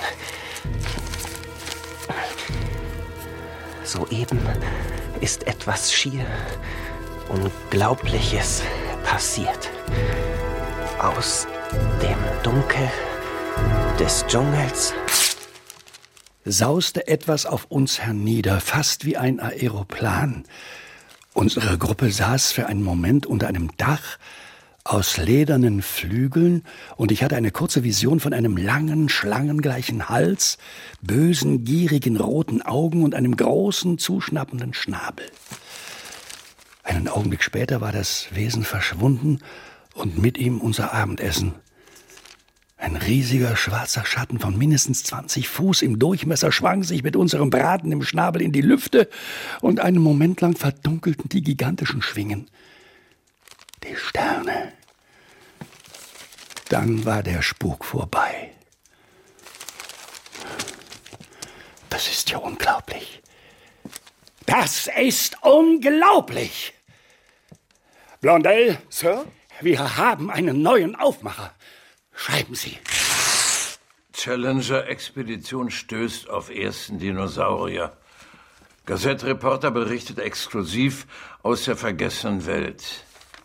Soeben ist etwas schier Unglaubliches passiert. Aus dem Dunkel des Dschungels sauste etwas auf uns hernieder, fast wie ein Aeroplan. Unsere Gruppe saß für einen Moment unter einem Dach, aus ledernen Flügeln, und ich hatte eine kurze Vision von einem langen, schlangengleichen Hals, bösen, gierigen roten Augen und einem großen, zuschnappenden Schnabel. Einen Augenblick später war das Wesen verschwunden und mit ihm unser Abendessen. Ein riesiger schwarzer Schatten von mindestens zwanzig Fuß im Durchmesser schwang sich mit unserem Braten im Schnabel in die Lüfte, und einen Moment lang verdunkelten die gigantischen Schwingen. Die Sterne. Dann war der Spuk vorbei. Das ist ja unglaublich. Das ist unglaublich! Blondel, Sir? Wir haben einen neuen Aufmacher. Schreiben Sie. Challenger-Expedition stößt auf ersten Dinosaurier. Gazette-Reporter berichtet exklusiv aus der vergessenen Welt.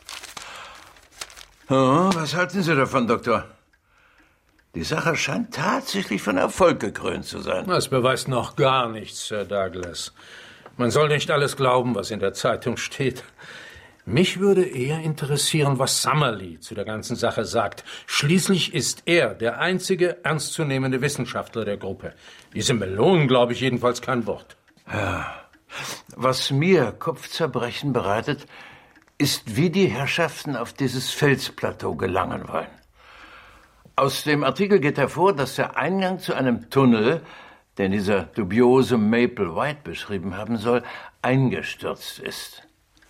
Oh, was halten Sie davon, Doktor? Die Sache scheint tatsächlich von Erfolg gekrönt zu sein. Das beweist noch gar nichts, Sir Douglas. Man soll nicht alles glauben, was in der Zeitung steht. Mich würde eher interessieren, was Summerlee zu der ganzen Sache sagt. Schließlich ist er der einzige ernstzunehmende Wissenschaftler der Gruppe. Diese Melonen glaube ich jedenfalls kein Wort. Ja. Was mir Kopfzerbrechen bereitet, ist, wie die Herrschaften auf dieses Felsplateau gelangen wollen. Aus dem Artikel geht hervor, dass der Eingang zu einem Tunnel, den dieser dubiose Maple White beschrieben haben soll, eingestürzt ist.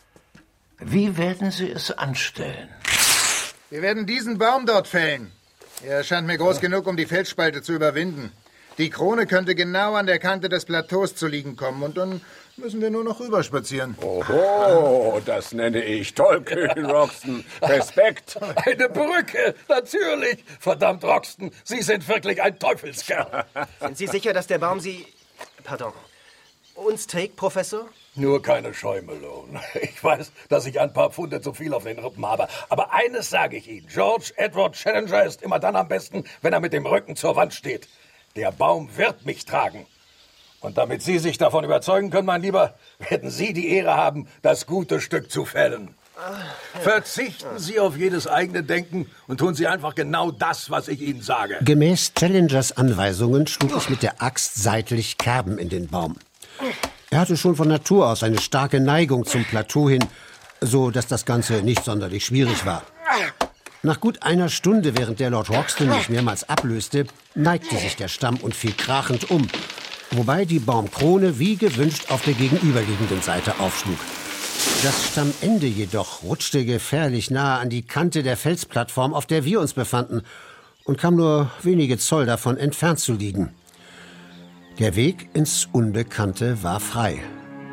Wie werden Sie es anstellen? Wir werden diesen Baum dort fällen. Er scheint mir groß genug, um die Felsspalte zu überwinden. Die Krone könnte genau an der Kante des Plateaus zu liegen kommen, und dann müssen wir nur noch rüberspazieren. Oho, das nenne ich tollkühn, Roxton. Respekt. Eine Brücke, natürlich. Verdammt, Roxton, Sie sind wirklich ein Teufelskerl. Sind Sie sicher, dass der Baum Sie... Pardon. Uns trägt, Professor? Nur keine Scheu, Malone. Ich weiß, dass ich ein paar Pfunde zu viel auf den Rippen habe. Aber eines sage ich Ihnen. George Edward Challenger ist immer dann am besten, wenn er mit dem Rücken zur Wand steht. Der Baum wird mich tragen. Und damit Sie sich davon überzeugen können, mein Lieber, werden Sie die Ehre haben, das gute Stück zu fällen. Verzichten Sie auf jedes eigene Denken und tun Sie einfach genau das, was ich Ihnen sage. Gemäß Challengers Anweisungen schlug ich mit der Axt seitlich Kerben in den Baum. Er hatte schon von Natur aus eine starke Neigung zum Plateau hin, so dass das Ganze nicht sonderlich schwierig war. Nach gut einer Stunde, während der Lord Roxton mich mehrmals ablöste, neigte sich der Stamm und fiel krachend um, wobei die Baumkrone wie gewünscht auf der gegenüberliegenden Seite aufschlug. Das Stammende jedoch rutschte gefährlich nahe an die Kante der Felsplattform, auf der wir uns befanden, und kam nur wenige Zoll davon entfernt zu liegen. Der Weg ins Unbekannte war frei.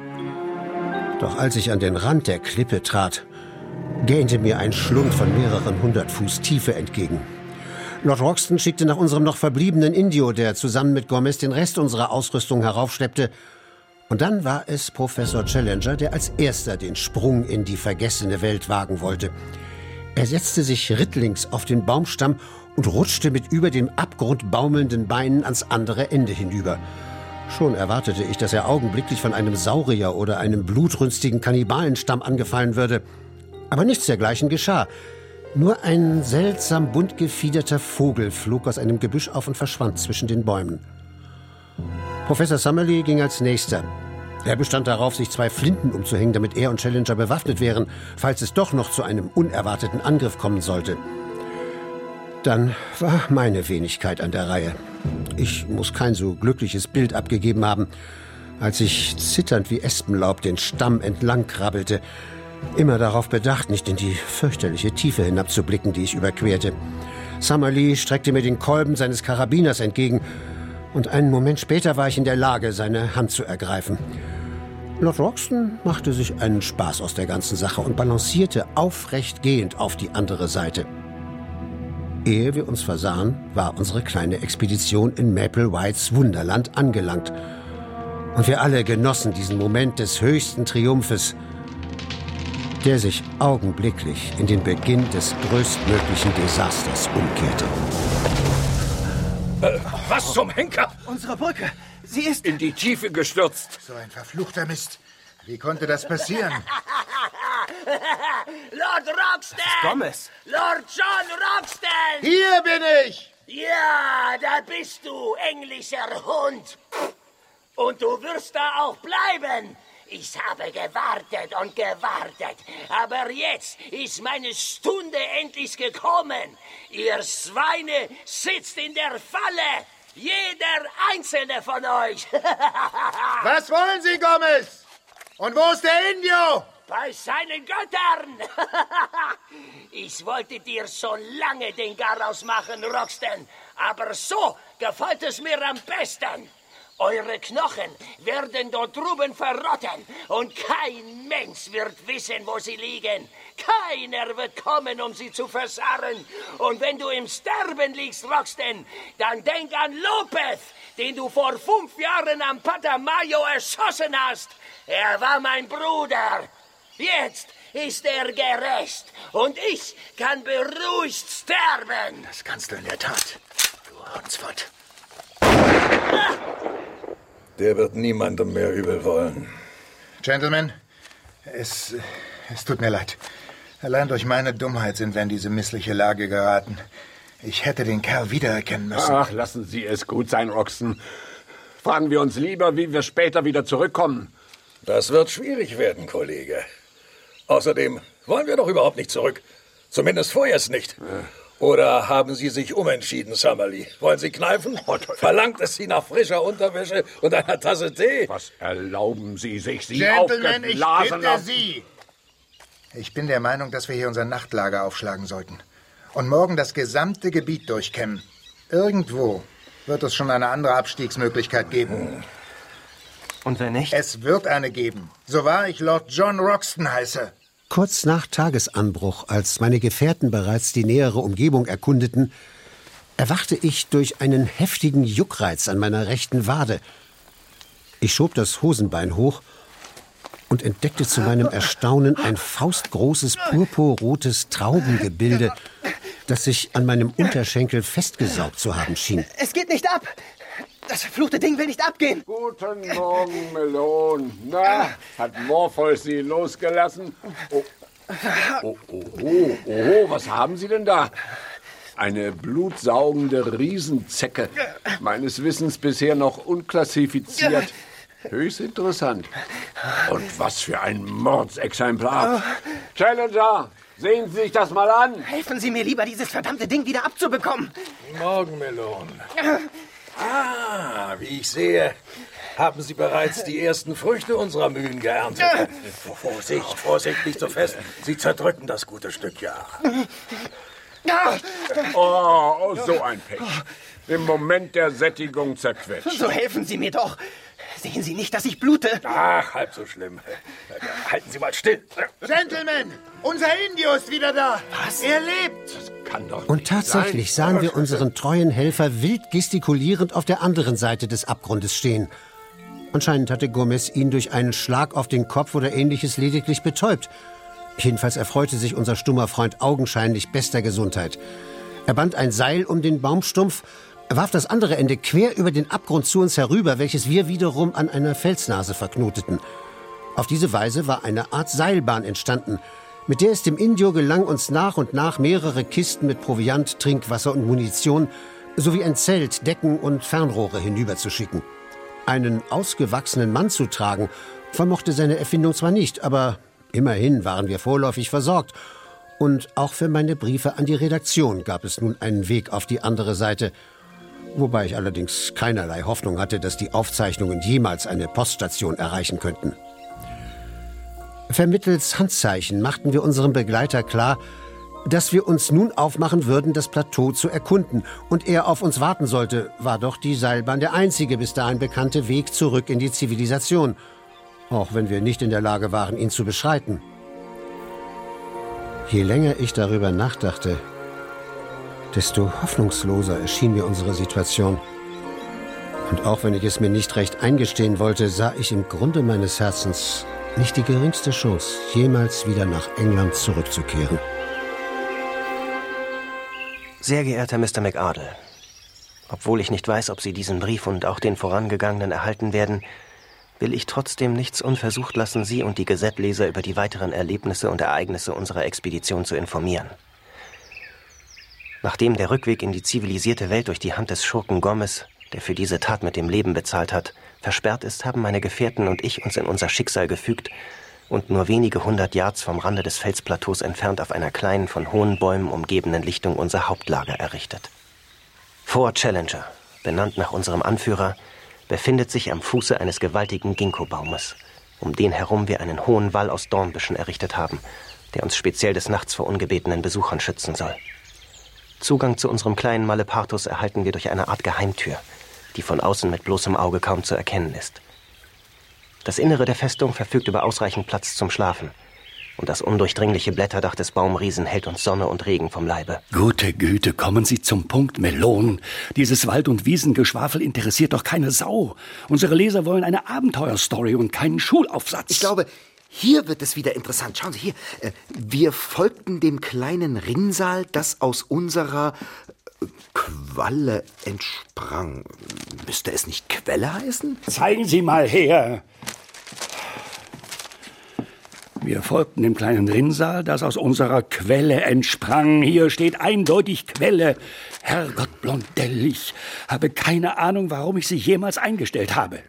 Doch als ich an den Rand der Klippe trat, gähnte mir ein Schlund von mehreren hundert Fuß Tiefe entgegen. Lord Roxton schickte nach unserem noch verbliebenen Indio, der zusammen mit Gomez den Rest unserer Ausrüstung heraufschleppte. Und dann war es Professor Challenger, der als erster den Sprung in die vergessene Welt wagen wollte. Er setzte sich rittlings auf den Baumstamm und rutschte mit über dem Abgrund baumelnden Beinen ans andere Ende hinüber. Schon erwartete ich, dass er augenblicklich von einem Saurier oder einem blutrünstigen Kannibalenstamm angefallen würde. Aber nichts dergleichen geschah. Nur ein seltsam bunt gefiederter Vogel flog aus einem Gebüsch auf und verschwand zwischen den Bäumen. Professor Summerlee ging als Nächster. Er bestand darauf, sich zwei Flinten umzuhängen, damit er und Challenger bewaffnet wären, falls es doch noch zu einem unerwarteten Angriff kommen sollte. Dann war meine Wenigkeit an der Reihe. Ich muss kein so glückliches Bild abgegeben haben, als ich zitternd wie Espenlaub den Stamm entlang krabbelte, immer darauf bedacht, nicht in die fürchterliche Tiefe hinabzublicken, die ich überquerte. Summerlee streckte mir den Kolben seines Karabiners entgegen, und einen Moment später war ich in der Lage, seine Hand zu ergreifen. Lord Roxton machte sich einen Spaß aus der ganzen Sache und balancierte aufrecht gehend auf die andere Seite. Ehe wir uns versahen, war unsere kleine Expedition in Maple Whites Wunderland angelangt. Und wir alle genossen diesen Moment des höchsten Triumphes, der sich augenblicklich in den Beginn des größtmöglichen Desasters umkehrte. Äh, was zum Henker? Unsere Brücke, sie ist in die Tiefe gestürzt. So ein verfluchter Mist. Wie konnte das passieren? Lord Roxton! Gomez! Lord John Roxton! Hier bin ich! Ja, da bist du, englischer Hund. Und du wirst da auch bleiben. Ich habe gewartet und gewartet, aber jetzt ist meine Stunde endlich gekommen. Ihr Schweine sitzt in der Falle, jeder einzelne von euch. Was wollen Sie, Gomez? Und wo ist der Indio? Bei seinen Göttern. Ich wollte dir schon lange den Garaus machen, Roxton, aber so gefällt es mir am besten. Eure Knochen werden dort drüben verrotten und kein Mensch wird wissen, wo sie liegen. Keiner wird kommen, um sie zu versarren. Und wenn du im Sterben liegst, Roxton, dann denk an Lopez, den du vor fünf Jahren am Patamayo erschossen hast. Er war mein Bruder. Jetzt ist er gerecht und ich kann beruhigt sterben. Das kannst du in der Tat, du Hundsfott. Der wird niemandem mehr übel wollen. Gentlemen, es, es tut mir leid. Allein durch meine Dummheit sind wir in diese missliche Lage geraten. Ich hätte den Kerl wiedererkennen müssen. Ach, lassen Sie es gut sein, Roxton. Fragen wir uns lieber, wie wir später wieder zurückkommen. Das wird schwierig werden, Kollege. Außerdem wollen wir doch überhaupt nicht zurück. Zumindest vorerst nicht. Ja. Oder haben Sie sich umentschieden, Summerlee? Wollen Sie kneifen? Verlangt es Sie nach frischer Unterwäsche und einer Tasse Tee? Was erlauben Sie sich, Sie Gentlemen, ich aufgeblasen bitte Sie. Ich bin der Meinung, dass wir hier unser Nachtlager aufschlagen sollten. Und morgen das gesamte Gebiet durchkämmen. Irgendwo wird es schon eine andere Abstiegsmöglichkeit geben. Und wenn nicht? Es wird eine geben. So wahr ich Lord John Roxton heiße. Kurz nach Tagesanbruch, als meine Gefährten bereits die nähere Umgebung erkundeten, erwachte ich durch einen heftigen Juckreiz an meiner rechten Wade. Ich schob das Hosenbein hoch und entdeckte zu meinem Erstaunen ein faustgroßes, purpurrotes Traubengebilde, das sich an meinem Unterschenkel festgesaugt zu haben schien. Es geht nicht ab! Das verfluchte Ding will nicht abgehen. Guten Morgen, Melone. Na, hat Morpheus Sie losgelassen? Oh, oh, oh, oh, oh, was haben Sie denn da? Eine blutsaugende Riesenzecke. Meines Wissens bisher noch unklassifiziert. Höchst interessant. Und was für ein Mordsexemplar. Challenger, sehen Sie sich das mal an. Helfen Sie mir lieber, dieses verdammte Ding wieder abzubekommen. Morgen, Melone. Ah, wie ich sehe, haben Sie bereits die ersten Früchte unserer Mühen geerntet. Vorsicht, Vorsicht, nicht so fest. Sie zerdrücken das gute Stück, ja. Oh, oh, so ein Pech. Im Moment der Sättigung zerquetscht. So helfen Sie mir doch. Sehen Sie nicht, dass ich blute? Ach, halb so schlimm. Halten Sie mal still. Gentlemen, unser Indio ist wieder da. Was? Er lebt. Das kann doch nicht Und tatsächlich sein. sahen wir unseren treuen Helfer wild gestikulierend auf der anderen Seite des Abgrundes stehen. Anscheinend hatte Gomez ihn durch einen Schlag auf den Kopf oder Ähnliches lediglich betäubt. Jedenfalls erfreute sich unser stummer Freund augenscheinlich bester Gesundheit. Er band ein Seil um den Baumstumpf, warf das andere Ende quer über den Abgrund zu uns herüber, welches wir wiederum an einer Felsnase verknoteten. Auf diese Weise war eine Art Seilbahn entstanden, mit der es dem Indio gelang, uns nach und nach mehrere Kisten mit Proviant, Trinkwasser und Munition sowie ein Zelt, Decken und Fernrohre hinüberzuschicken. Einen ausgewachsenen Mann zu tragen, vermochte seine Erfindung zwar nicht, aber immerhin waren wir vorläufig versorgt. Und auch für meine Briefe an die Redaktion gab es nun einen Weg auf die andere Seite, wobei ich allerdings keinerlei Hoffnung hatte, dass die Aufzeichnungen jemals eine Poststation erreichen könnten. Vermittels Handzeichen machten wir unserem Begleiter klar, dass wir uns nun aufmachen würden, das Plateau zu erkunden, und er auf uns warten sollte, war doch die Seilbahn der einzige bis dahin bekannte Weg zurück in die Zivilisation, auch wenn wir nicht in der Lage waren, ihn zu beschreiten. Je länger ich darüber nachdachte, desto hoffnungsloser erschien mir unsere Situation. Und auch wenn ich es mir nicht recht eingestehen wollte, sah ich im Grunde meines Herzens nicht die geringste Chance, jemals wieder nach England zurückzukehren. Sehr geehrter Mister McArdle, obwohl ich nicht weiß, ob Sie diesen Brief und auch den vorangegangenen erhalten werden, will ich trotzdem nichts unversucht lassen, Sie und die Gazetteleser über die weiteren Erlebnisse und Ereignisse unserer Expedition zu informieren. Nachdem der Rückweg in die zivilisierte Welt durch die Hand des Schurken Gomez, der für diese Tat mit dem Leben bezahlt hat, versperrt ist, haben meine Gefährten und ich uns in unser Schicksal gefügt und nur wenige hundert Yards vom Rande des Felsplateaus entfernt auf einer kleinen, von hohen Bäumen umgebenen Lichtung unser Hauptlager errichtet. Fort Challenger, benannt nach unserem Anführer, befindet sich am Fuße eines gewaltigen Ginkgo-Baumes, um den herum wir einen hohen Wall aus Dornbüschen errichtet haben, der uns speziell des Nachts vor ungebetenen Besuchern schützen soll. Zugang zu unserem kleinen Malepartus erhalten wir durch eine Art Geheimtür, die von außen mit bloßem Auge kaum zu erkennen ist. Das Innere der Festung verfügt über ausreichend Platz zum Schlafen. Und das undurchdringliche Blätterdach des Baumriesen hält uns Sonne und Regen vom Leibe. Gute Güte, kommen Sie zum Punkt, Melon. Dieses Wald- und Wiesengeschwafel interessiert doch keine Sau. Unsere Leser wollen eine Abenteuerstory und keinen Schulaufsatz. Ich glaube, hier wird es wieder interessant. Schauen Sie hier. Wir folgten dem kleinen Rinnsal, das aus unserer Qualle entsprang. Müsste es nicht Quelle heißen? Zeigen Sie mal her. Wir folgten dem kleinen Rinnsal, das aus unserer Quelle entsprang. Hier steht eindeutig Quelle. Herrgott Blondell, ich habe keine Ahnung, warum ich sie jemals eingestellt habe.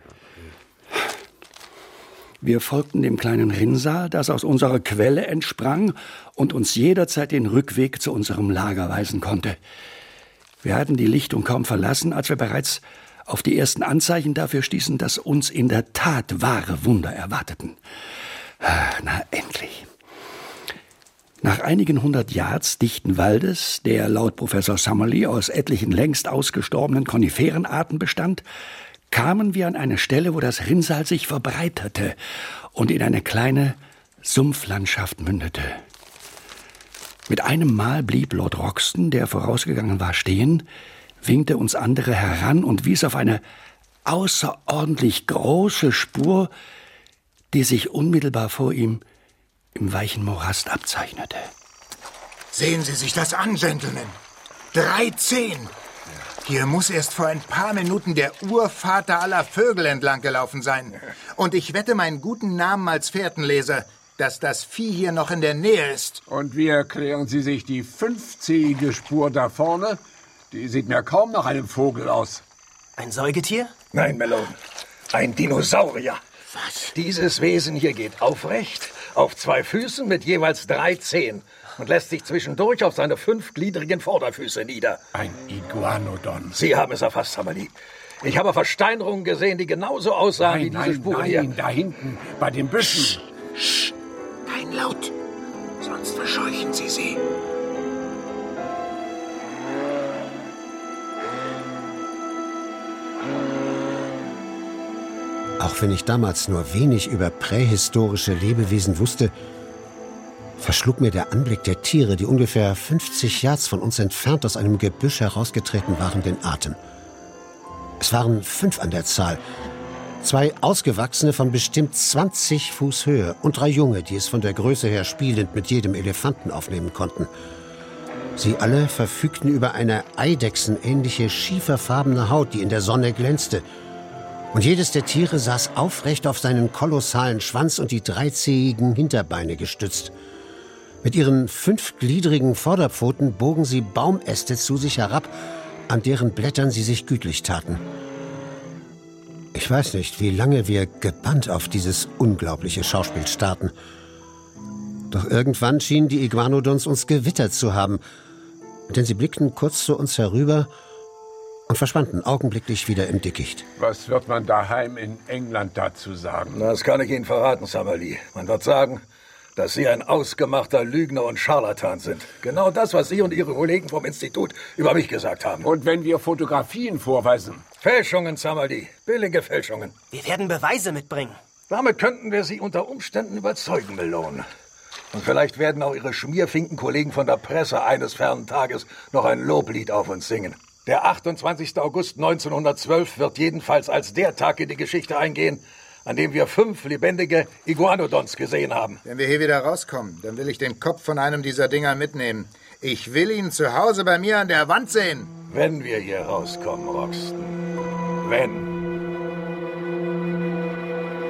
Wir folgten dem kleinen Rinnsal, das aus unserer Quelle entsprang und uns jederzeit den Rückweg zu unserem Lager weisen konnte. Wir hatten die Lichtung kaum verlassen, als wir bereits auf die ersten Anzeichen dafür stießen, dass uns in der Tat wahre Wunder erwarteten. Na, endlich. Nach einigen hundert Yards dichten Waldes, der laut Professor Summerlee aus etlichen längst ausgestorbenen Koniferenarten bestand, kamen wir an eine Stelle, wo das Rinnsal sich verbreiterte und in eine kleine Sumpflandschaft mündete. Mit einem Mal blieb Lord Roxton, der vorausgegangen war, stehen, winkte uns andere heran und wies auf eine außerordentlich große Spur, die sich unmittelbar vor ihm im weichen Morast abzeichnete. Sehen Sie sich das an, Gentlemen. dreizehn. Hier muss erst vor ein paar Minuten der Urvater aller Vögel entlang gelaufen sein. Und ich wette meinen guten Namen als Fährtenleser, dass das Vieh hier noch in der Nähe ist. Und wie erklären Sie sich die fünfzähige Spur da vorne? Die sieht mir kaum nach einem Vogel aus. Ein Säugetier? Nein, Melon. Ein Dinosaurier. Was? Dieses Wesen hier geht aufrecht, auf zwei Füßen mit jeweils drei Zehen und lässt sich zwischendurch auf seine fünfgliedrigen Vorderfüße nieder. Ein Iguanodon. Sie haben es erfasst, Summerlee. Ich habe Versteinerungen gesehen, die genauso aussahen nein, wie diese nein, Spuren nein, hier. Nein, da hinten, bei den Büschen. Sch, sch, kein Laut, sonst verscheuchen Sie sie. Auch wenn ich damals nur wenig über prähistorische Lebewesen wusste, verschlug mir der Anblick der Tiere, die ungefähr fünfzig Yards von uns entfernt aus einem Gebüsch herausgetreten waren, den Atem. Es waren fünf an der Zahl. Zwei Ausgewachsene von bestimmt zwanzig Fuß Höhe und drei Junge, die es von der Größe her spielend mit jedem Elefanten aufnehmen konnten. Sie alle verfügten über eine eidechsenähnliche, schieferfarbene Haut, die in der Sonne glänzte. Und jedes der Tiere saß aufrecht auf seinen kolossalen Schwanz und die dreizähigen Hinterbeine gestützt. Mit ihren fünfgliedrigen Vorderpfoten bogen sie Baumäste zu sich herab, an deren Blättern sie sich gütlich taten. Ich weiß nicht, wie lange wir gebannt auf dieses unglaubliche Schauspiel starrten. Doch irgendwann schienen die Iguanodons uns gewittert zu haben, denn sie blickten kurz zu uns herüber und verschwanden augenblicklich wieder im Dickicht. Was wird man daheim in England dazu sagen? Das kann ich Ihnen verraten, Summerlee. Man wird sagen, dass Sie ein ausgemachter Lügner und Scharlatan sind. Genau das, was Sie und Ihre Kollegen vom Institut über mich gesagt haben. Und wenn wir Fotografien vorweisen? Fälschungen, Summerlee. Billige Fälschungen. Wir werden Beweise mitbringen. Damit könnten wir Sie unter Umständen überzeugen, Melon. Und vielleicht werden auch Ihre Schmierfinkenkollegen von der Presse eines fernen Tages noch ein Loblied auf uns singen. Der achtundzwanzigster August neunzehnhundertzwölf wird jedenfalls als der Tag in die Geschichte eingehen, an dem wir fünf lebendige Iguanodons gesehen haben. Wenn wir hier wieder rauskommen, dann will ich den Kopf von einem dieser Dinger mitnehmen. Ich will ihn zu Hause bei mir an der Wand sehen. Wenn wir hier rauskommen, Roxton. Wenn.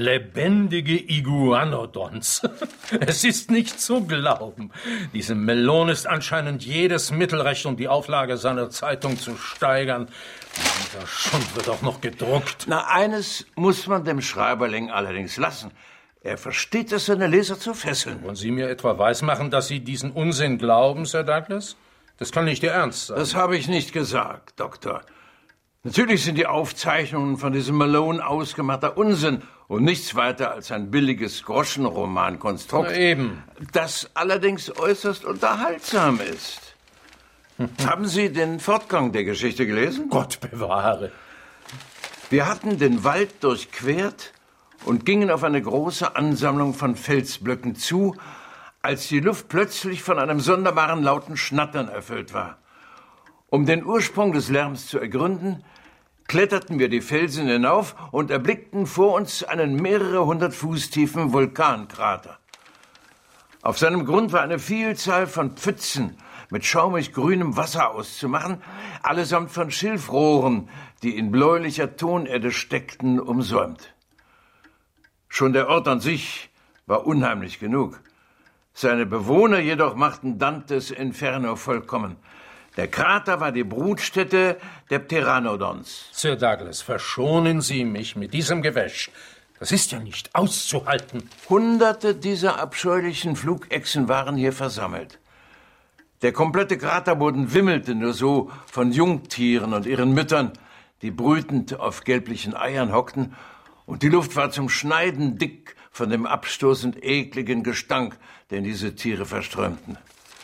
Lebendige Iguanodons. Es ist nicht zu glauben. Diese Malone ist anscheinend jedes Mittelrecht, um die Auflage seiner Zeitung zu steigern. Dieser Schund wird auch noch gedruckt. Na, eines muss man dem Schreiberling allerdings lassen. Er versteht es, seine Leser zu fesseln. Wollen Sie mir etwa weismachen, dass Sie diesen Unsinn glauben, Sir Douglas? Das kann nicht Ihr Ernst sein. Das habe ich nicht gesagt, Doktor. Natürlich sind die Aufzeichnungen von diesem Malone ausgemachter Unsinn und nichts weiter als ein billiges Groschenromankonstrukt. Na eben. Das allerdings äußerst unterhaltsam ist. Haben Sie den Fortgang der Geschichte gelesen? Gott bewahre. Wir hatten den Wald durchquert und gingen auf eine große Ansammlung von Felsblöcken zu, als die Luft plötzlich von einem sonderbaren lauten Schnattern erfüllt war. Um den Ursprung des Lärms zu ergründen, kletterten wir die Felsen hinauf und erblickten vor uns einen mehrere hundert Fuß tiefen Vulkankrater. Auf seinem Grund war eine Vielzahl von Pfützen mit schaumig grünem Wasser auszumachen, allesamt von Schilfrohren, die in bläulicher Tonerde steckten, umsäumt. Schon der Ort an sich war unheimlich genug. Seine Bewohner jedoch machten Dantes Inferno vollkommen. Der Krater war die Brutstätte der Pteranodons. Sir Douglas, verschonen Sie mich mit diesem Gewäsch. Das ist ja nicht auszuhalten. Hunderte dieser abscheulichen Flugechsen waren hier versammelt. Der komplette Kraterboden wimmelte nur so von Jungtieren und ihren Müttern, die brütend auf gelblichen Eiern hockten, und die Luft war zum Schneiden dick von dem abstoßend ekligen Gestank, den diese Tiere verströmten.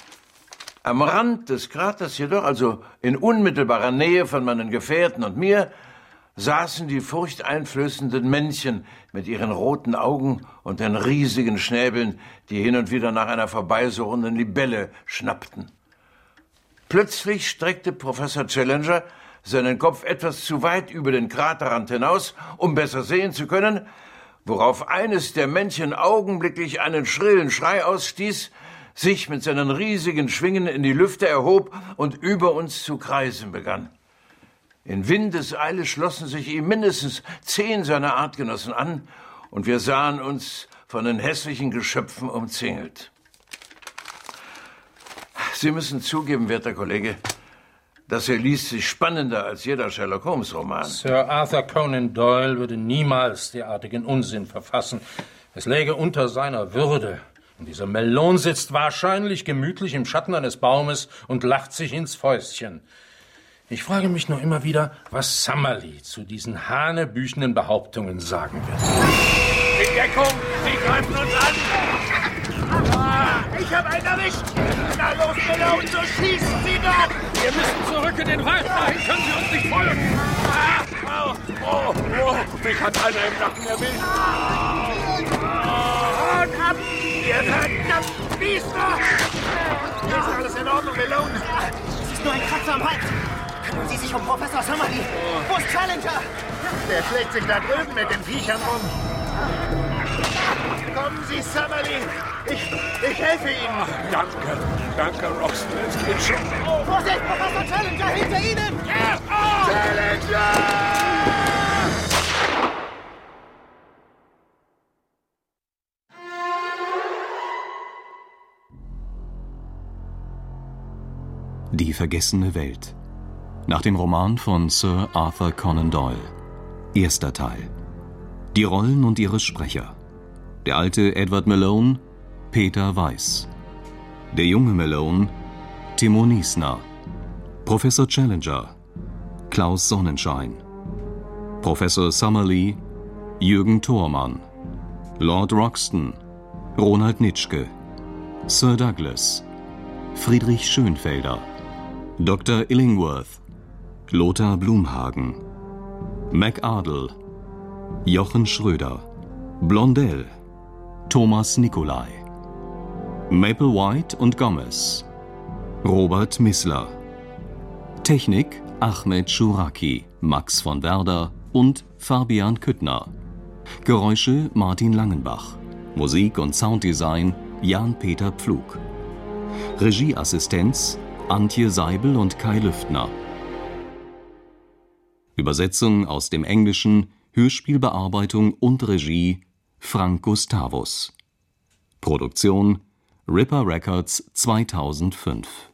Am Rand des Kraters jedoch, also in unmittelbarer Nähe von meinen Gefährten und mir, saßen die furchteinflößenden Männchen mit ihren roten Augen und den riesigen Schnäbeln, die hin und wieder nach einer vorbeisurrenden Libelle schnappten. Plötzlich streckte Professor Challenger seinen Kopf etwas zu weit über den Kraterrand hinaus, um besser sehen zu können, worauf eines der Männchen augenblicklich einen schrillen Schrei ausstieß, sich mit seinen riesigen Schwingen in die Lüfte erhob und über uns zu kreisen begann. In Windeseile schlossen sich ihm mindestens zehn seiner Artgenossen an, und wir sahen uns von den hässlichen Geschöpfen umzingelt. Sie müssen zugeben, werter Kollege, das hier liest sich spannender als jeder Sherlock-Holmes-Roman. Sir Arthur Conan Doyle würde niemals derartigen Unsinn verfassen. Es läge unter seiner Würde. Und dieser Malone sitzt wahrscheinlich gemütlich im Schatten eines Baumes und lacht sich ins Fäustchen. Ich frage mich nur immer wieder, was Summerlee zu diesen hanebüchenden Behauptungen sagen wird. In Deckung! Sie greifen uns an! Ah, ich habe einen erwischt! Na los, Malone, so schießen Sie doch! Wir müssen zurück in den Wald! Dahin können Sie uns nicht folgen! Ah, oh, oh, oh, mich hat einer im Nacken erwischt! Und ab! Ihr verdammten Biester! Ist alles in Ordnung, Malone? Es ist nur ein Kratzer am Hals. Kümmern Sie sich um Professor Summerlee. Wo ist Challenger? Der schlägt sich da drüben mit den Viechern rum. Kommen Sie, Summerlee. Ich, ich helfe Ihnen. Danke, danke, Roxton. Es geht schon. Oh. Vorsicht, Professor Challenger, hinter Ihnen! Ja. Oh. Challenger! Die vergessene Welt. Nach dem Roman von Sir Arthur Conan Doyle. Erster Teil. Die Rollen und ihre Sprecher. Der alte Edward Malone, Peter Weiss. Der junge Malone, Timo Niesner. Professor Challenger, Klaus Sonnenschein. Professor Summerlee, Jürgen Thormann. Lord Roxton, Ronald Nitschke. Sir Douglas, Friedrich Schönfelder. Doktor Illingworth, Lothar Blumhagen. MacArdle, Jochen Schröder. Blondell, Thomas Nicolai. Maplewhite und Gomez, Robert Missler. Technik Ahmed Shuraki, Max von Werder und Fabian Küttner. Geräusche Martin Langenbach. Musik und Sounddesign Jan-Peter Pflug. Regieassistenz Antje Seibel und Kai Lüftner. Übersetzung aus dem Englischen, Hörspielbearbeitung und Regie Frank Gustavus. Produktion Ripper Records zweitausendfünf.